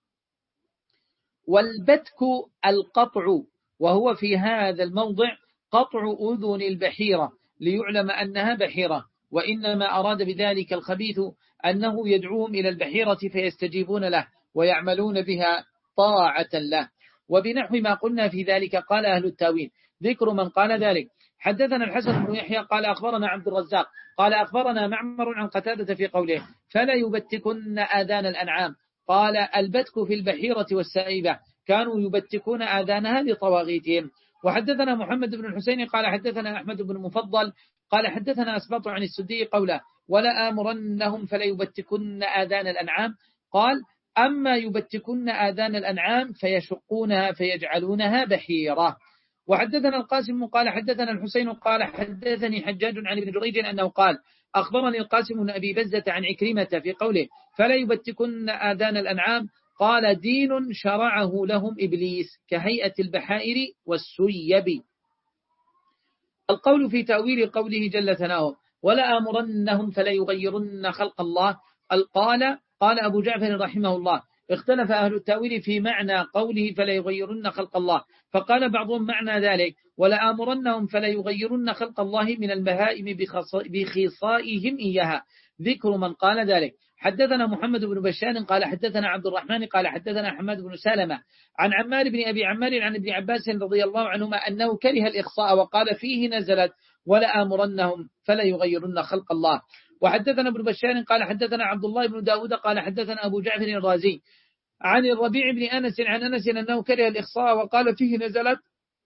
والبتك القطع، وهو في هذا الموضع قطع أذن البحيرة ليعلم أنها بحيرة، وإنما أراد بذلك الخبيث أنه يدعوهم إلى البحيرة فيستجيبون له ويعملون بها طاعة له. وبنحو ما قلنا في ذلك قال أهل التاويل: ذكر من قال ذلك: حدثنا الحسن بن يحيى قال أخبرنا عبد الرزاق قال أخبرنا معمر عن قتادة في قوله فلا يبتكن آذان الأنعام. قال: البتك في البحيرة والسائبة كانوا يبتكون آذانها لطواغيتهم. وحدثنا محمد بن الحسين قال حدثنا أحمد بن مفضل قال حدثنا أسباط عن السدي قوله ولا آمرنهم فلا يبتكن آذان الأنعام. قال: أما يبتكن آذان الأنعام فيشقونها فيجعلونها بحيرة. وحدثنا القاسم قال حدثنا الحسين قال حدثني حجاج عن ابن جريج أنه قال أخبرني القاسم بن أبي بزة عن عكرمة في قوله فلا يبتكن آذان الأنعام. قال: دين شرعه لهم إبليس كهيئة البحائر والسيب. القول في تأويل قوله جل ثناؤه ولا آمرنهم فلا يغيرن خلق الله. قال قال أبو جعفر رحمه الله: اختلف أهل التأويل في معنى قوله فلا يغيرن خلق الله، فقال بعضهم معنى ذلك ولا آمرنهم فلا يغيرن خلق الله من البهائم بخصائهم إياها، ذكر من قال ذلك. حدثنا محمد بن بشار قال حدثنا عبد الرحمن قال حدثنا حماد بن سلمة عن عمار بن أبي عمار عن ابن عباس رضي الله عنهما أنه كره الإخصاء وقال فيه نزلت ولا آمرنهم فلا يغيرن خلق الله. وحدثنا ابن بشار قال حدثنا عبد الله بن داود قال حدثنا أبو جعفر الرازي عن الربيع بن أنس عن أنس أنه كره الإخصاء وقال فيه نزلت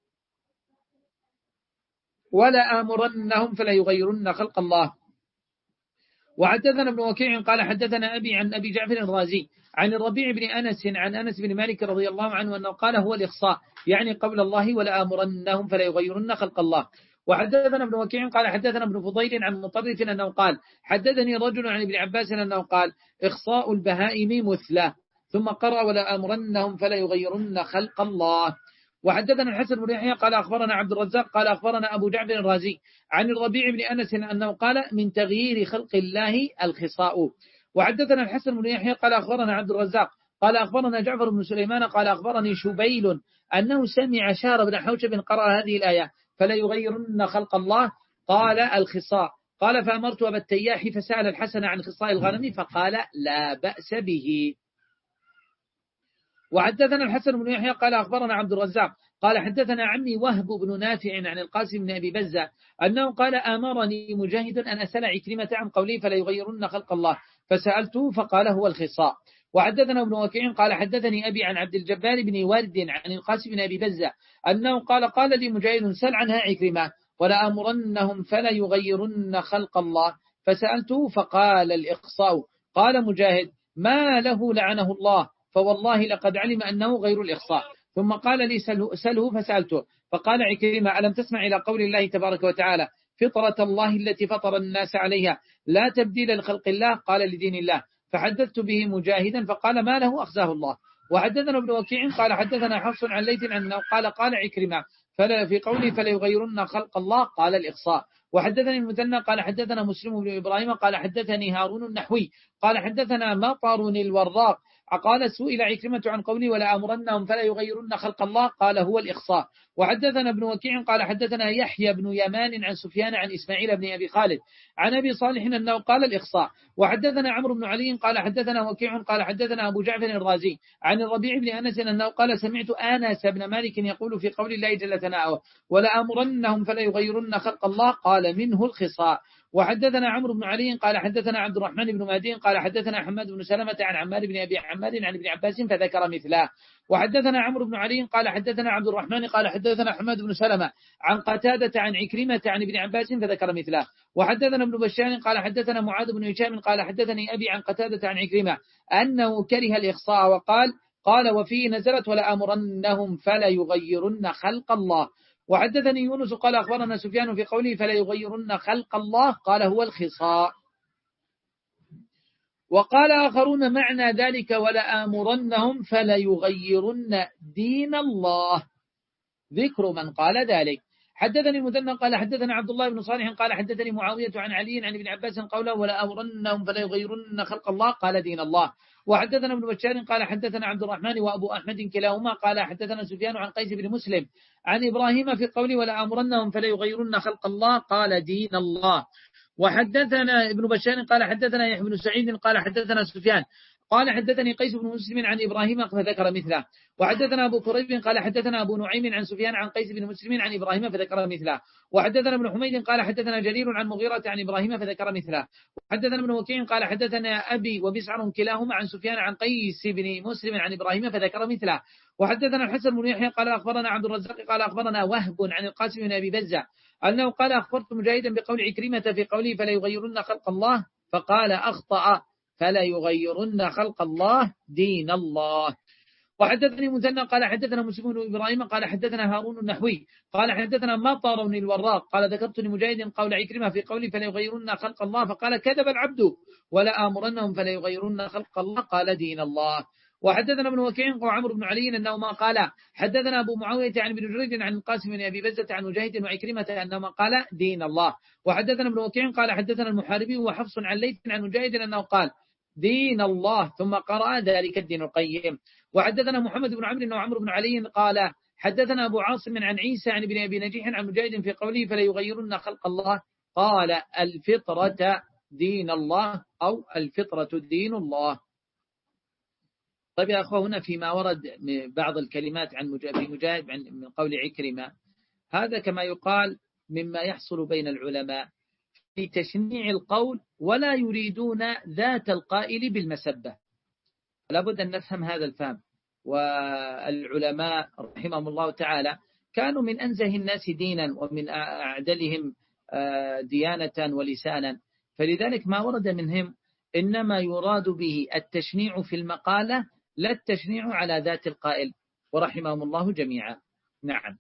ولا آمرنهم فلا يغيرن خلق الله. وحدثنا ابن وكيع قال حدثنا أبي عن أبي جعفر الرازي عن الربيع بن أنس عن أنس بن مالك رضي الله عنه أنه قال هو الإخصاء يعني قول الله ولا آمرنهم فلا يغيرن خلق الله. وحدثنا ابن وكيع قال حدثنا ابن فضيل عن مطرف أنه قال حدثني رجل عن ابن عباس أنه قال إخصاء البهائم مثله، ثم قرأ ولا آمرنهم فلا يغيرن خلق الله. وحدثنا الحسن بن يحيى قال أخبرنا عبد الرزاق قال أخبرنا أبو جعفر الرازي عن الربيع بن أنس أنه قال من تغيير خلق الله الخصاء. وحدثنا الحسن بن يحيى قال أخبرنا عبد الرزاق قال أخبرنا جعفر بن سليمان قال أخبرني شبيل أنه سمع شهر بن حوشب قرأ هذه الآية فلا يغيرن خلق الله قال الخصاء. قال فأمرت أبا التياح فسأل الحسن عن خصاء الغنم فقال لا بأس به. وحدثنا الحسن بن يحيى قال أخبرنا عبد الرزاق قال حدثنا عمي وهب بن نافع عن القاسم بن أبي بزة أنه قال آمرني مجاهد أن أسأل عكرمة عن قوله فلا يغيرن خلق الله فسألته فقال هو الخصاء. وحدثنا ابن وكيع قال حدثني أبي عن عبد الجبار بن ورد عن القاسم بن أبي بزة أنه قال قال لي مجاهد سل عنها عكرمة ولأمرنهم فلا يغيرن خلق الله، فسألته فقال الإخصاء. قال مجاهد ما له لعنه الله، فوالله لقد علم أنه غير الإخصاء. ثم قال لي سله, سله فسألته فقال عكرمة ألم تسمع إلى قول الله تبارك وتعالى فطرة الله التي فطر الناس عليها لا تبديل لخلق الله، قال لدين الله. فحدثت به مجاهدا فقال ما له أخزاه الله. وحدثنا ابن وكيع قال حدثنا حفص عن ليث أنه قال قال عكرمة فلا في قوله فلا يغيرن خلق الله قال الإخصاء. وحدثني المثنى قال حدثنا مسلم بن إبراهيم قال حدثني هارون النحوي قال حدثنا مطر الوراق قال سئل عكرمة عن قوله ولا أمرنهم فلا يغيرن خلق الله قال هو الإخصاء. وحدثنا ابن وكيع قال حدثنا يحيى بن يمان عن سفيان عن إسماعيل بن أبي خالد عن أبي صالح أنه قال الإخصاء. وحدثنا عمرو بن علي قال حدثنا وكيع قال حدثنا أبو جعفر الرازي عن الربيع بن أنس أنه قال سمعت أنس بن مالك يقول في قول الله جل ثناؤه ولا أمرنهم فلا يغيرن خلق الله قال منه الخصاء. وحدثنا عمرو بن علي قال حدثنا عبد الرحمن بن مهدي قال حدثنا حماد بن سلمة عن عمار بن أبي عمار عن ابن عباس فذكر مثله. وحدثنا عمرو بن علي قال حدثنا عبد الرحمن قال حدثنا حماد بن سلمة عن قتادة عن عكرمة عن ابن عباس فذكر مثله. وحدثنا ابن بشار قال حدثنا معاذ بن هشام قال حدثني أبي عن قتادة عن عكرمة أنه كره الإخصاء وقال قال وفيه نزلت ولا أمرنهم فلا يغيرن خلق الله. وحدثني يونس قال أخبرنا سفيان في قوله فلا يغيرن خلق الله قال هو الخصاء. وقال آخرون معنى ذلك ولا آمرنهم فلا يغيرن دين الله ذكر من قال ذلك. حدثني المثنى قال حدثنا عبد الله بن صالح قال حدثني معاوية عن علي عن ابن عباس قوله ولا أمرنهم فلا يغيرن خلق الله قال دين الله. وحدثنا ابن بشار قال حدثنا عبد الرحمن وأبو أحمد كلاهما قال حدثنا سفيان عن قيس بن مسلم عن إبراهيم في قوله ولا أمرنهم فلا يغيرن خلق الله قال دين الله. وحدثنا ابن بشار قال حدثنا يحيى بن سعيد قال حدثنا سفيان قال حدثني قيس بن مسلم عن إبراهيم فذكر مثله. وحدثنا أبو كريب قال حدثنا أبو نعيم عن سفيان عن قيس بن مسلم عن إبراهيم فذكر مثله. وحدثنا ابن حميد قال حدثنا جرير عن مغيرة عن إبراهيم فذكر مثله. وحدثنا ابن وكيع قال حدثنا أبي وبسعر كلاهما عن سفيان عن قيس بن مسلم عن إبراهيم فذكر مثله. وحدثنا الحسن بن يحيى قال أخبرنا عبد الرزاق قال أخبرنا وهب عن القاسم بن أبي بزة أنه قال أخبرت مجاهدا بقول عكرمة في قوله فلا يغيرن خلق الله فقال أخطأ فلا يغيرن خلق الله دين الله. وحدثني مثنى قال حدثنا مسلم بن إبراهيم قال حدثنا هارون النحوي قال حدثنا مطر الوراق قال ذكرت لمجاهد قول عكرمة في قوله فلا يغيرن خلق الله فقال كذب العبد ولا آمرنهم فلا يغيرن خلق الله قال دين الله. وحدثنا ابن وكيع وعمرو بن علي أنه ما قال حدثنا أبو معاوية عن ابن جريج عن القاسم بن أبي بزة عن مجاهد وعكرمة أنه ما قال دين الله. وحدثنا ابن وكيع قال حدثنا المحاربي وحفص عن ليث عن مجاهد أنه قال دين الله ثم قرأ ذلك الدين القيم. وحدثنا محمد بن عمرو وعمرو بن علي قال حدثنا أبو عاصم عن عيسى عن ابن أبي نجيح عن مجاهد في قوله فلا يغيرن خلق الله قال الفطرة دين الله أو الفطرة دين الله. طيب يا أخوة هنا فيما ورد بعض الكلمات عن مجاهد من قول عكرمة هذا كما يقال مما يحصل بين العلماء في تشنيع القول ولا يريدون ذات القائل بالمسبة. لابد أن نفهم هذا الفهم. والعلماء رحمهم الله تعالى كانوا من أنزه الناس دينا ومن أعدلهم ديانة ولسانا، فلذلك ما ورد منهم إنما يراد به التشنيع في المقالة لا التشنيع على ذات القائل ورحمهم الله جميعا. نعم.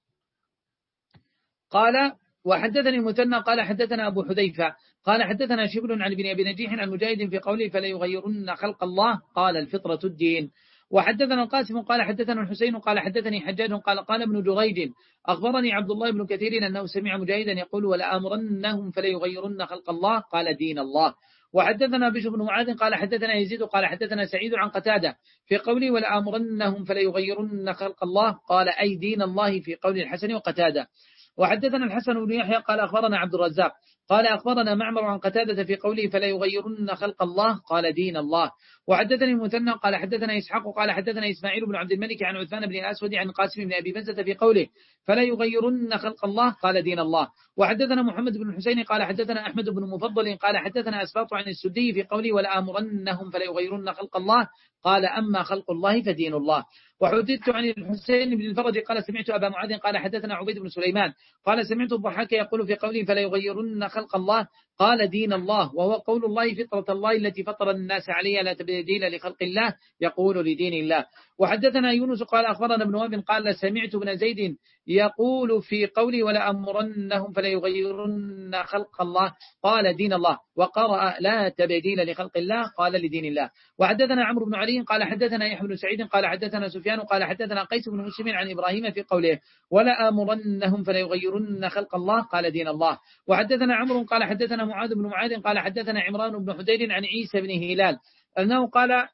قال وحدثني المثنى قال حدثنا أبو حذيفة قال حدثنا شبل عن ابن أبي نجيح عن مجاهد في قوله فلا يغيرن خلق الله قال الفطرة الدين. وحدثنا القاسم قال حدثنا الحسين قال حدثني حجاج قال قال ابن جريج أخبرني عبد الله بن كثير أنه سمع مجاهدا يقول ولا أمرنهم فلا يغيرن خلق الله قال دين الله. وحدثنا بشر بن معاذ قال حدثنا يزيد قال حدثنا سعيد عن قتادة في قوله ولا أمرنهم فلا يغيرن خلق الله قال أي دين الله في قول الحسن وقتادة. وحدثنا الحسن بن يحيى قال أخبرنا عبد الرزاق قال أخبرنا معمر عن قتادة في قوله فلا يغيرن خلق الله قال دين الله. وحدثني المثنى قال حدثنا إسحاق قال حدثنا إسماعيل بن عبد الملك عن عثمان بن الأسود عن قاسم بن أبي بزة في قوله فلا يغيرن خلق الله قال دين الله. وحدثنا محمد بن الحسين قال حدثنا أحمد بن مفضل قال حدثنا أسباط عن السدي في قوله ولا أمرنهم فلا يغيرن خلق الله قال أما خلق الله فدين الله. وحدثت عن الحسين بن الفرج قال سمعت أبا معاذ قال حدثنا عبيد بن سليمان قال سمعت الضحاك يقول في قوله فلا يغيرن خلق الله قال دين الله، وهو قول الله فطرة الله التي فطر الناس عليها لا تبديل لخلق الله يقول لدين الله. وحدثنا يونس قال أخبرنا ابن وهب قال سمعت ابن زيد يقول في قوله ولا أمرنهم فلا يغيرن خلق الله قال دين الله، وقرأ لا تبديل لخلق الله قال لدين الله. وحدثنا عمرو بن علي قال حدثنا يحيى بن سعيد قال حدثنا سفيان قال حدثنا قيس بن مسلم عن إبراهيم في قوله ولا أمرنهم فلا يغيرن خلق الله قال دين الله. وحدثنا عمرو قال حدثنا معاذ بن معاذ قال حدثنا عمران بن حدير عن عيسى بن هلال أنه قال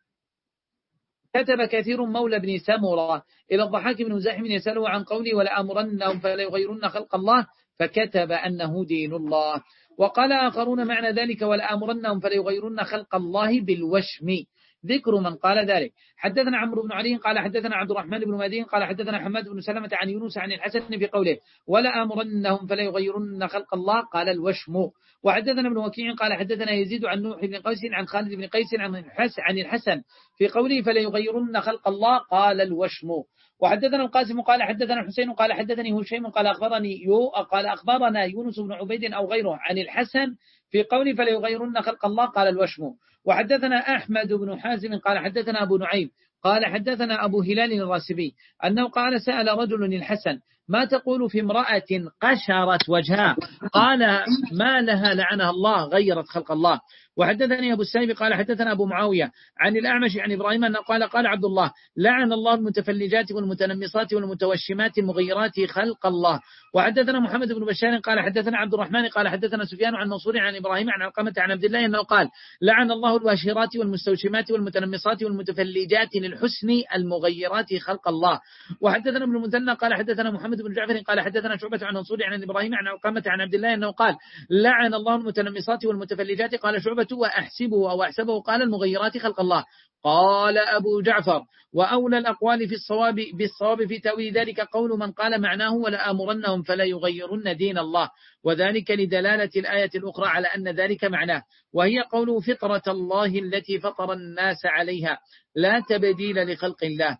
كتب كثير مولى بن سمرة إلى الضحاك بن زاحم يسأله عن قوله ولا أمرنهم فلا يغيرن خلق الله فكتب أنه دين الله. وقال آخرون معنى ذلك ولا أمرنهم فلا يغيرن خلق الله بالوشم، ذكر من قال ذلك. حدثنا عمرو بن علي قال حدثنا عبد الرحمن بن مهدي قال حدثنا حماد بن سلمة عن يونس عن الحسن في قوله ولا أمرنهم فلا يغيرن خلق الله قال الوشم. وحدثنا ابن وكيع قال حدثنا يزيد عن نوح بن قيس عن خالد بن قيس عن الحسن في قوله فلا يغيرن خلق الله قال الوشم. وحدثنا القاسم قال حدثنا الحسين قال حدثني هشيم قال أخبرني يو قال أخبرنا يونس بن عبيد أو غيره عن الحسن في قوله فلا يغيرن خلق الله قال الوشم. وحدثنا أحمد بن حازم قال حدثنا أبو نعيم قال حدثنا أبو هلال الراسبي أنه قال سأل رجل الحسن ما تقول في امرأة قشرت وجهها قال ما لها لعنها الله غيرت خلق الله. وحدثني أبو السائب قال حدثنا أبو معاوية عن الأعمش عن إبراهيم أنه قال قال عبد الله لعن الله المتفلجات والمتنمصات والمتوشمات مغيرات خلق الله. وحدثنا محمد بن بشار قال حدثنا عبد الرحمن قال حدثنا سفيان عن منصور عن إبراهيم عن علقمة عن عبد الله أنه قال لعن الله الواشرات والمستوشمات والمتنمصات والمتفلجات للحسن المغيرات خلق الله. وحدثنا ابن المثنى قال حدثنا محمد بن جعفر قال حدثنا شعبة عن منصور عن إبراهيم عن علقمة عن عبد الله أنه قال لعن الله المتنمصات والمتفلجات قال شعبة وأحسبه أو أحسبه قال المغيرات خلق الله. قال أبو جعفر وأولى الأقوال في الصواب بالصواب في تأويل ذلك قول من قال معناه ولا آمرنهم فلا يغيرن دين الله، وذلك لدلالة الآية الأخرى على أن ذلك معناه، وهي قوله فطرة الله التي فطر الناس عليها لا تبديل لخلق الله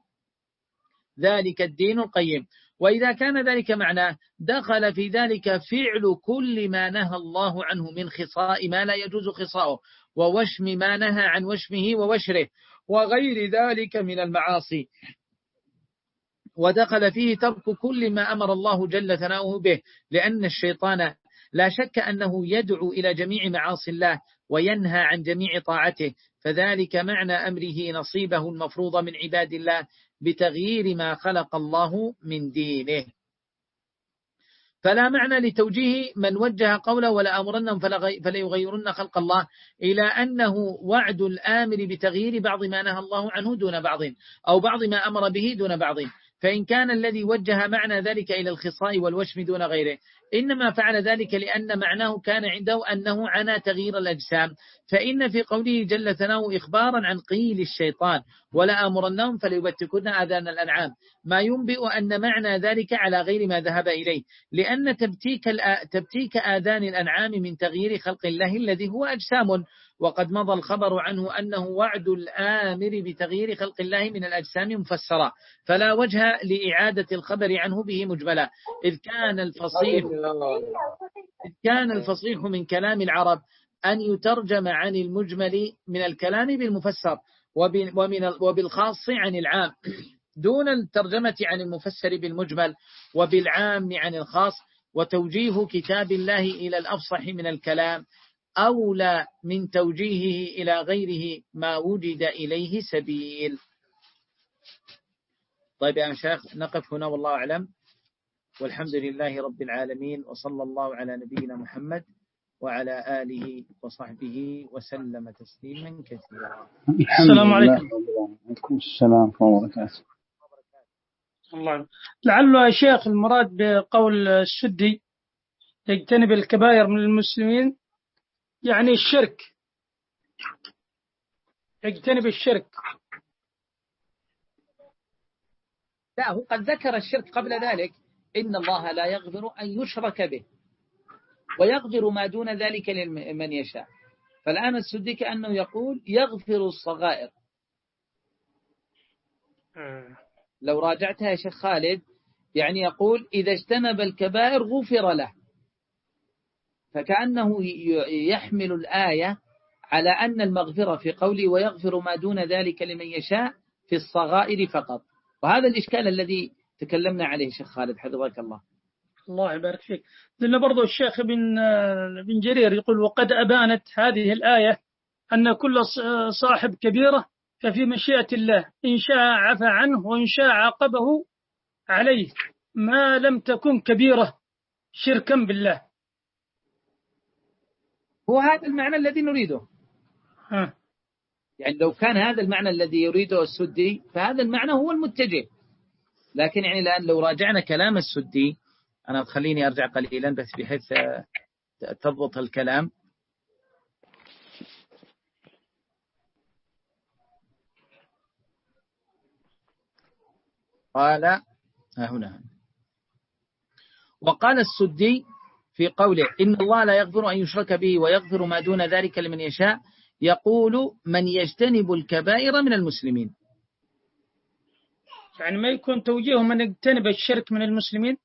ذلك الدين القيم. وإذا كان ذلك معناه دخل في ذلك فعل كل ما نهى الله عنه من خصاء ما لا يجوز خصاؤه ووشم ما نهى عن وشمه ووشره وغير ذلك من المعاصي، ودخل فيه ترك كل ما أمر الله جل ثناؤه به، لأن الشيطان لا شك أنه يدعو إلى جميع معاصي الله وينهى عن جميع طاعته، فذلك معنى أمره نصيبه المفروض من عباد الله بتغيير ما خلق الله من دينه. فلا معنى لتوجيه من وجه قوله ولا أمرنهم فلا يغيرن خلق الله إلى أنه وعد الآمر بتغيير بعض ما نهى الله عنه دون بعض أو بعض ما أمر به دون بعض، فإن كان الذي وجه معنى ذلك إلى الخصاء والوشم دون غيره إنما فعل ذلك لأن معناه كان عنده أنه عنى تغيير الأجسام، فإن في قوله جل ثناؤه إخبارا عن قيل الشيطان ولا أمرنهم فليبتكن آذان الأنعام ما ينبئ أن معنى ذلك على غير ما ذهب إليه، لأن تبتيك, تبتيك آذان الأنعام من تغيير خلق الله الذي هو أجسام، وقد مضى الخبر عنه أنه وعد الآمر بتغيير خلق الله من الأجسام مفسرا، فلا وجه لإعادة الخبر عنه به مجملا، إذ كان الفصيح إذ كان الفصيح من كلام العرب أن يترجم عن المجمل من الكلام بالمفسر ومن وبالخاص عن العام دون الترجمة عن المفسر بالمجمل وبالعام عن الخاص، وتوجيه كتاب الله إلى الأفصح من الكلام أولى من توجيهه إلى غيره ما وجد إليه سبيل. طيب يا شيخ نقف هنا والله أعلم، والحمد لله رب العالمين، وصلى الله على نبينا محمد وعلى آله وصحبه وسلم تسليما كثيرا. السلام عليكم. عليكم السلام ورحمة الله وبركاته. الله لعله يا شيخ المراد بقول السدي يجتنب الكبائر من المسلمين يعني الشرك، يجتنب الشرك. لا، هو قد ذكر الشرك قبل ذلك، إن الله لا يغفر أن يشرك به ويغفر ما دون ذلك لمن يشاء، فالآن السدي كأنه يقول يغفر الصغائر لو راجعتها يا شيخ خالد يعني يقول إذا اجتنب الكبائر غفر له، فكأنه يحمل الآية على أن المغفرة في قوله ويغفر ما دون ذلك لمن يشاء في الصغائر فقط. وهذا الإشكال الذي تكلمنا عليه شيخ خالد حفظك الله. الله يبارك فيك. لأن برضو الشيخ بن بن جرير يقول وقد أبانت هذه الآية أن كل صاحب كبيرة ففي مشيئة الله، إن شاء عفى عنه وإن شاء عاقبه عليه ما لم تكن كبيرة شركا بالله. هو هذا المعنى الذي نريده. ها. يعني لو كان هذا المعنى الذي يريده السدي فهذا المعنى هو المتجه، لكن يعني الآن لو راجعنا كلام السدي، أنا خليني أرجع قليلا بس بحيث تضبط الكلام. قال ها هنا وقال السدي في قوله إن الله لا يغفر أن يشرك به ويغفر ما دون ذلك لمن يشاء، يقول من يجتنب الكبائر من المسلمين. يعني ما يكون توجيه من يجتنب الشرك من المسلمين؟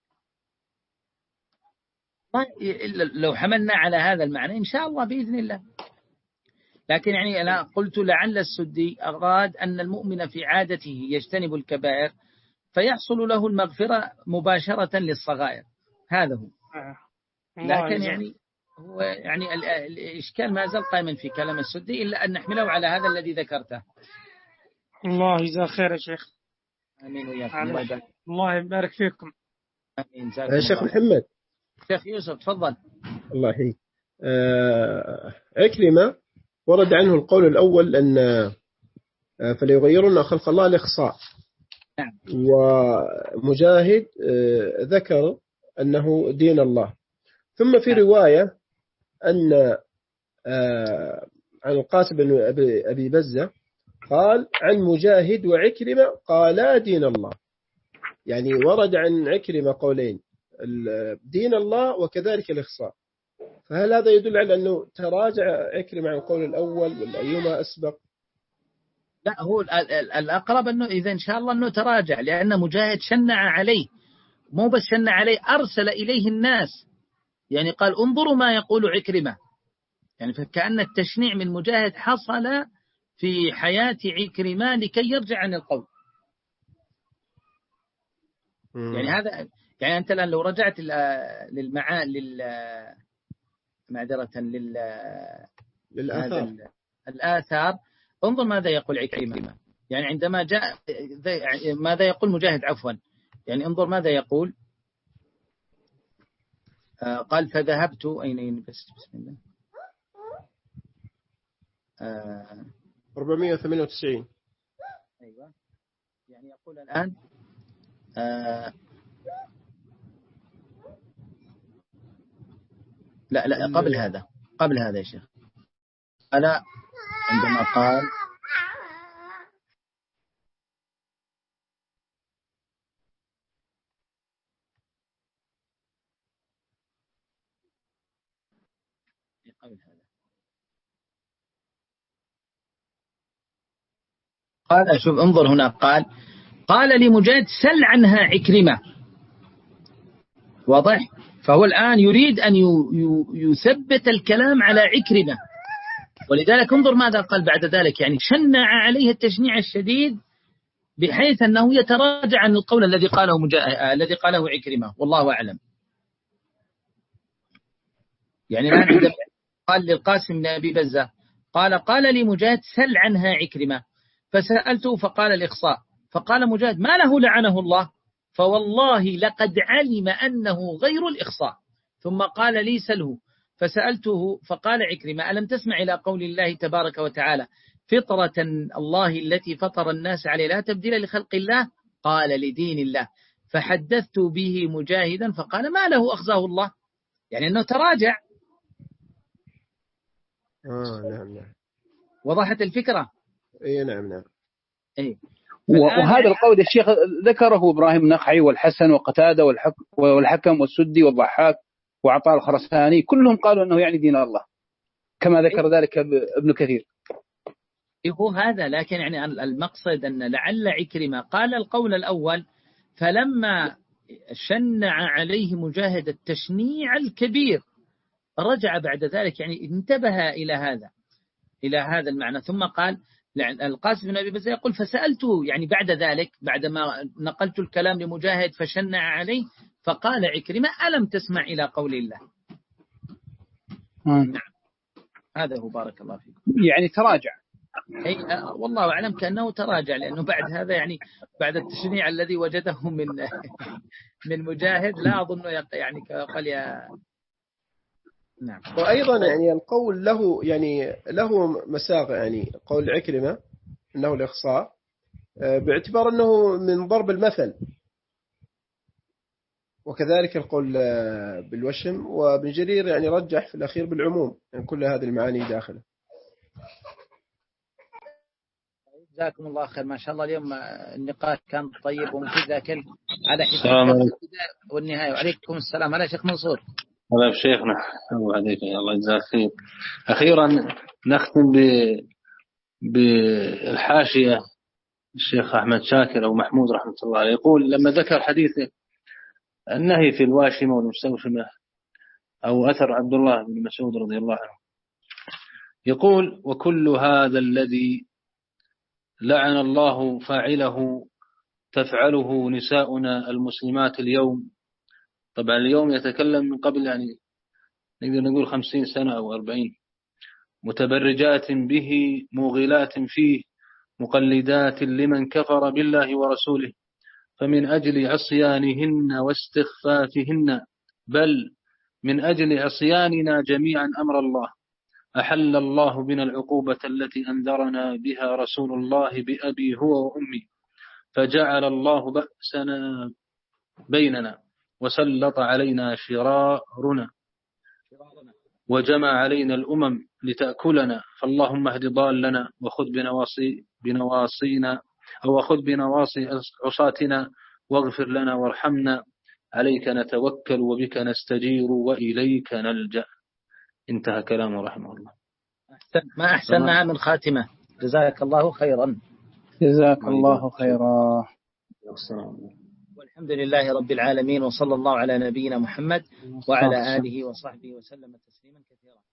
لو حملنا على هذا المعنى إن شاء الله بإذن الله. لكن يعني أنا قلت لعل السدي أراد أن المؤمن في عادته يجتنب الكبائر فيحصل له المغفرة مباشرة للصغائر، هذا هو. لكن يعني هو يعني الإشكال ما زال قائما في كلام السدي إلا أن نحمله على هذا الذي ذكرته. الله يجزاه خير يا شيخ. آمين وياكم. الله يبارك فيكم. آمين. يا شيخ محمد. شيخ يوسف تفضل. الله يحييك. آه عكرمة ورد عنه القول الأول أن آه فليغيرن خلق الله الإخصاء. نعم. ومجاهد آه ذكر أنه دين الله. ثم في رواية أن آه عن القاسم بن أبي بزة قال عن مجاهد وعكرمة قالا دين الله. يعني ورد عن عكرمة قولين، دين الله وكذلك الإخصاء. فهل هذا يدل على أنه تراجع عكرمة عن القول الأول ولا أيهما أسبق؟ لا، هو الأقرب أنه إذا إن شاء الله أنه تراجع، لأن مجاهد شنع عليه، مو بس شنع عليه، أرسل إليه الناس، يعني قال انظروا ما يقول عكرمة، يعني فكأن التشنيع من مجاهد حصل في حياة عكرمة لكي يرجع عن القول. م. يعني هذا يعني أنت الآن لو رجعت للمعا لل معذرة لل للآثار الآثار انظر ماذا يقول عكرمة، يعني عندما جاء ماذا يقول مجاهد عفوا يعني انظر ماذا يقول. آه قال فذهبت أين بس بسم الله آه أربعمائة وثمانية وتسعين. أيوة، يعني يقول الآن آه لا لا قبل هذا قبل هذا يا شيخ، ألا عندما قال قبل هذا قال شوف انظر هنا قال قال لمجاهد سل عنها عكرمة، واضح؟ فهو الآن يريد أن يثبت الكلام على عكرمة، ولذلك انظر ماذا قال بعد ذلك، يعني شنع عليه التشنيع الشديد بحيث أنه يتراجع عن القول الذي قاله مجا... الذي قاله عكرمة، والله أعلم. يعني الآن عندما قال للقاسم بن أبي بزة قال قال لي مجاهد سل عنها عكرمة، فسألته فقال الإخصاء، فقال مجاهد ما له لعنه الله، فوالله لقد علم أنه غير الإخصاء، ثم قال لي سله، فسألته فقال عكرمة ألم تسمع إلى قول الله تبارك وتعالى فطرة الله التي فطر الناس عليه لا تبديل لخلق الله، قال لدين الله، فحدثت به مجاهدا فقال ما له أخزاه الله، يعني أنه تراجع. آه نعم نعم. وضحت الفكرة؟ اي نعم نعم. اي. وهذا القول الشيخ ذكره إبراهيم النخعي والحسن وقتادة والحكم, والحكم والسدي والضحاك وعطاء الخرساني، كلهم قالوا أنه يعني دين الله كما ذكر ذلك ابن كثير. هو هذا، لكن يعني المقصد أن لعل عكرمة قال القول الأول، فلما شنع عليه مجاهد التشنيع الكبير رجع بعد ذلك، يعني انتبه إلى هذا إلى هذا المعنى، ثم قال القاسم بن أبي بزة يقول فسألته يعني بعد ذلك بعدما نقلت الكلام لمجاهد فشنع عليه، فقال عكرمة ألم تسمع إلى قول الله؟ نعم. هذا هو بارك الله فيكم. يعني تراجع. أي والله أعلم كأنه تراجع، لأنه بعد هذا يعني بعد التشنيع الذي وجده من من مجاهد لا أظن يعني قال يا نعم. وأيضا يعني القول له يعني له مساق، يعني قول عكرمة أنه الإخصاء باعتبار أنه من ضرب المثل، وكذلك القول بالوشم، وابن جرير يعني رجح في الأخير بالعموم، يعني كل هذه المعاني داخله. جزاكم الله خير، ما شاء الله اليوم النقاش كان طيب ومفيد، لكن على السلام عليكم والنهاية. وعليكم السلام. على شيخ منصور. هلا شيخنا وعليكم الله يجزاك خير. أخيرا نختم ب بالحاشية الشيخ أحمد شاكر أو محمود رحمة الله عليه، يقول لما ذكر حديث النهي في الواشمة والمستوشمة أو أثر عبد الله بن مسعود رضي الله عنه، يقول وكل هذا الذي لعن الله فاعله تفعله نساؤنا المسلمات اليوم. طبعا اليوم يتكلم من قبل يعني نقدر نقول خمسين سنة أو أربعين. متبرجات به موغلات فيه مقلدات لمن كفر بالله ورسوله، فمن أجل عصيانهن واستخفافهن بل من أجل عصياننا جميعا أمر الله أحل الله بنا العقوبة التي أنذرنا بها رسول الله بأبي هو وأمي، فجعل الله بأسنا بيننا وسلط علينا شرارنا وجمع علينا الأمم لتأكلنا، فاللهم اهد ضالنا وخذ بنواصي بنواصينا أو خذ بنواصي عصاتنا واغفر لنا وارحمنا، عليك نتوكل وبك نستجير وإليك نلجأ. انتهى كلامه رحمه الله. ما أحسنها من خاتمة. جزاك الله خيرا. جزاك الله خيرا. والحمد لله رب العالمين، وصلى الله على نبينا محمد وعلى آله وصحبه وسلم تسليما كثيرا.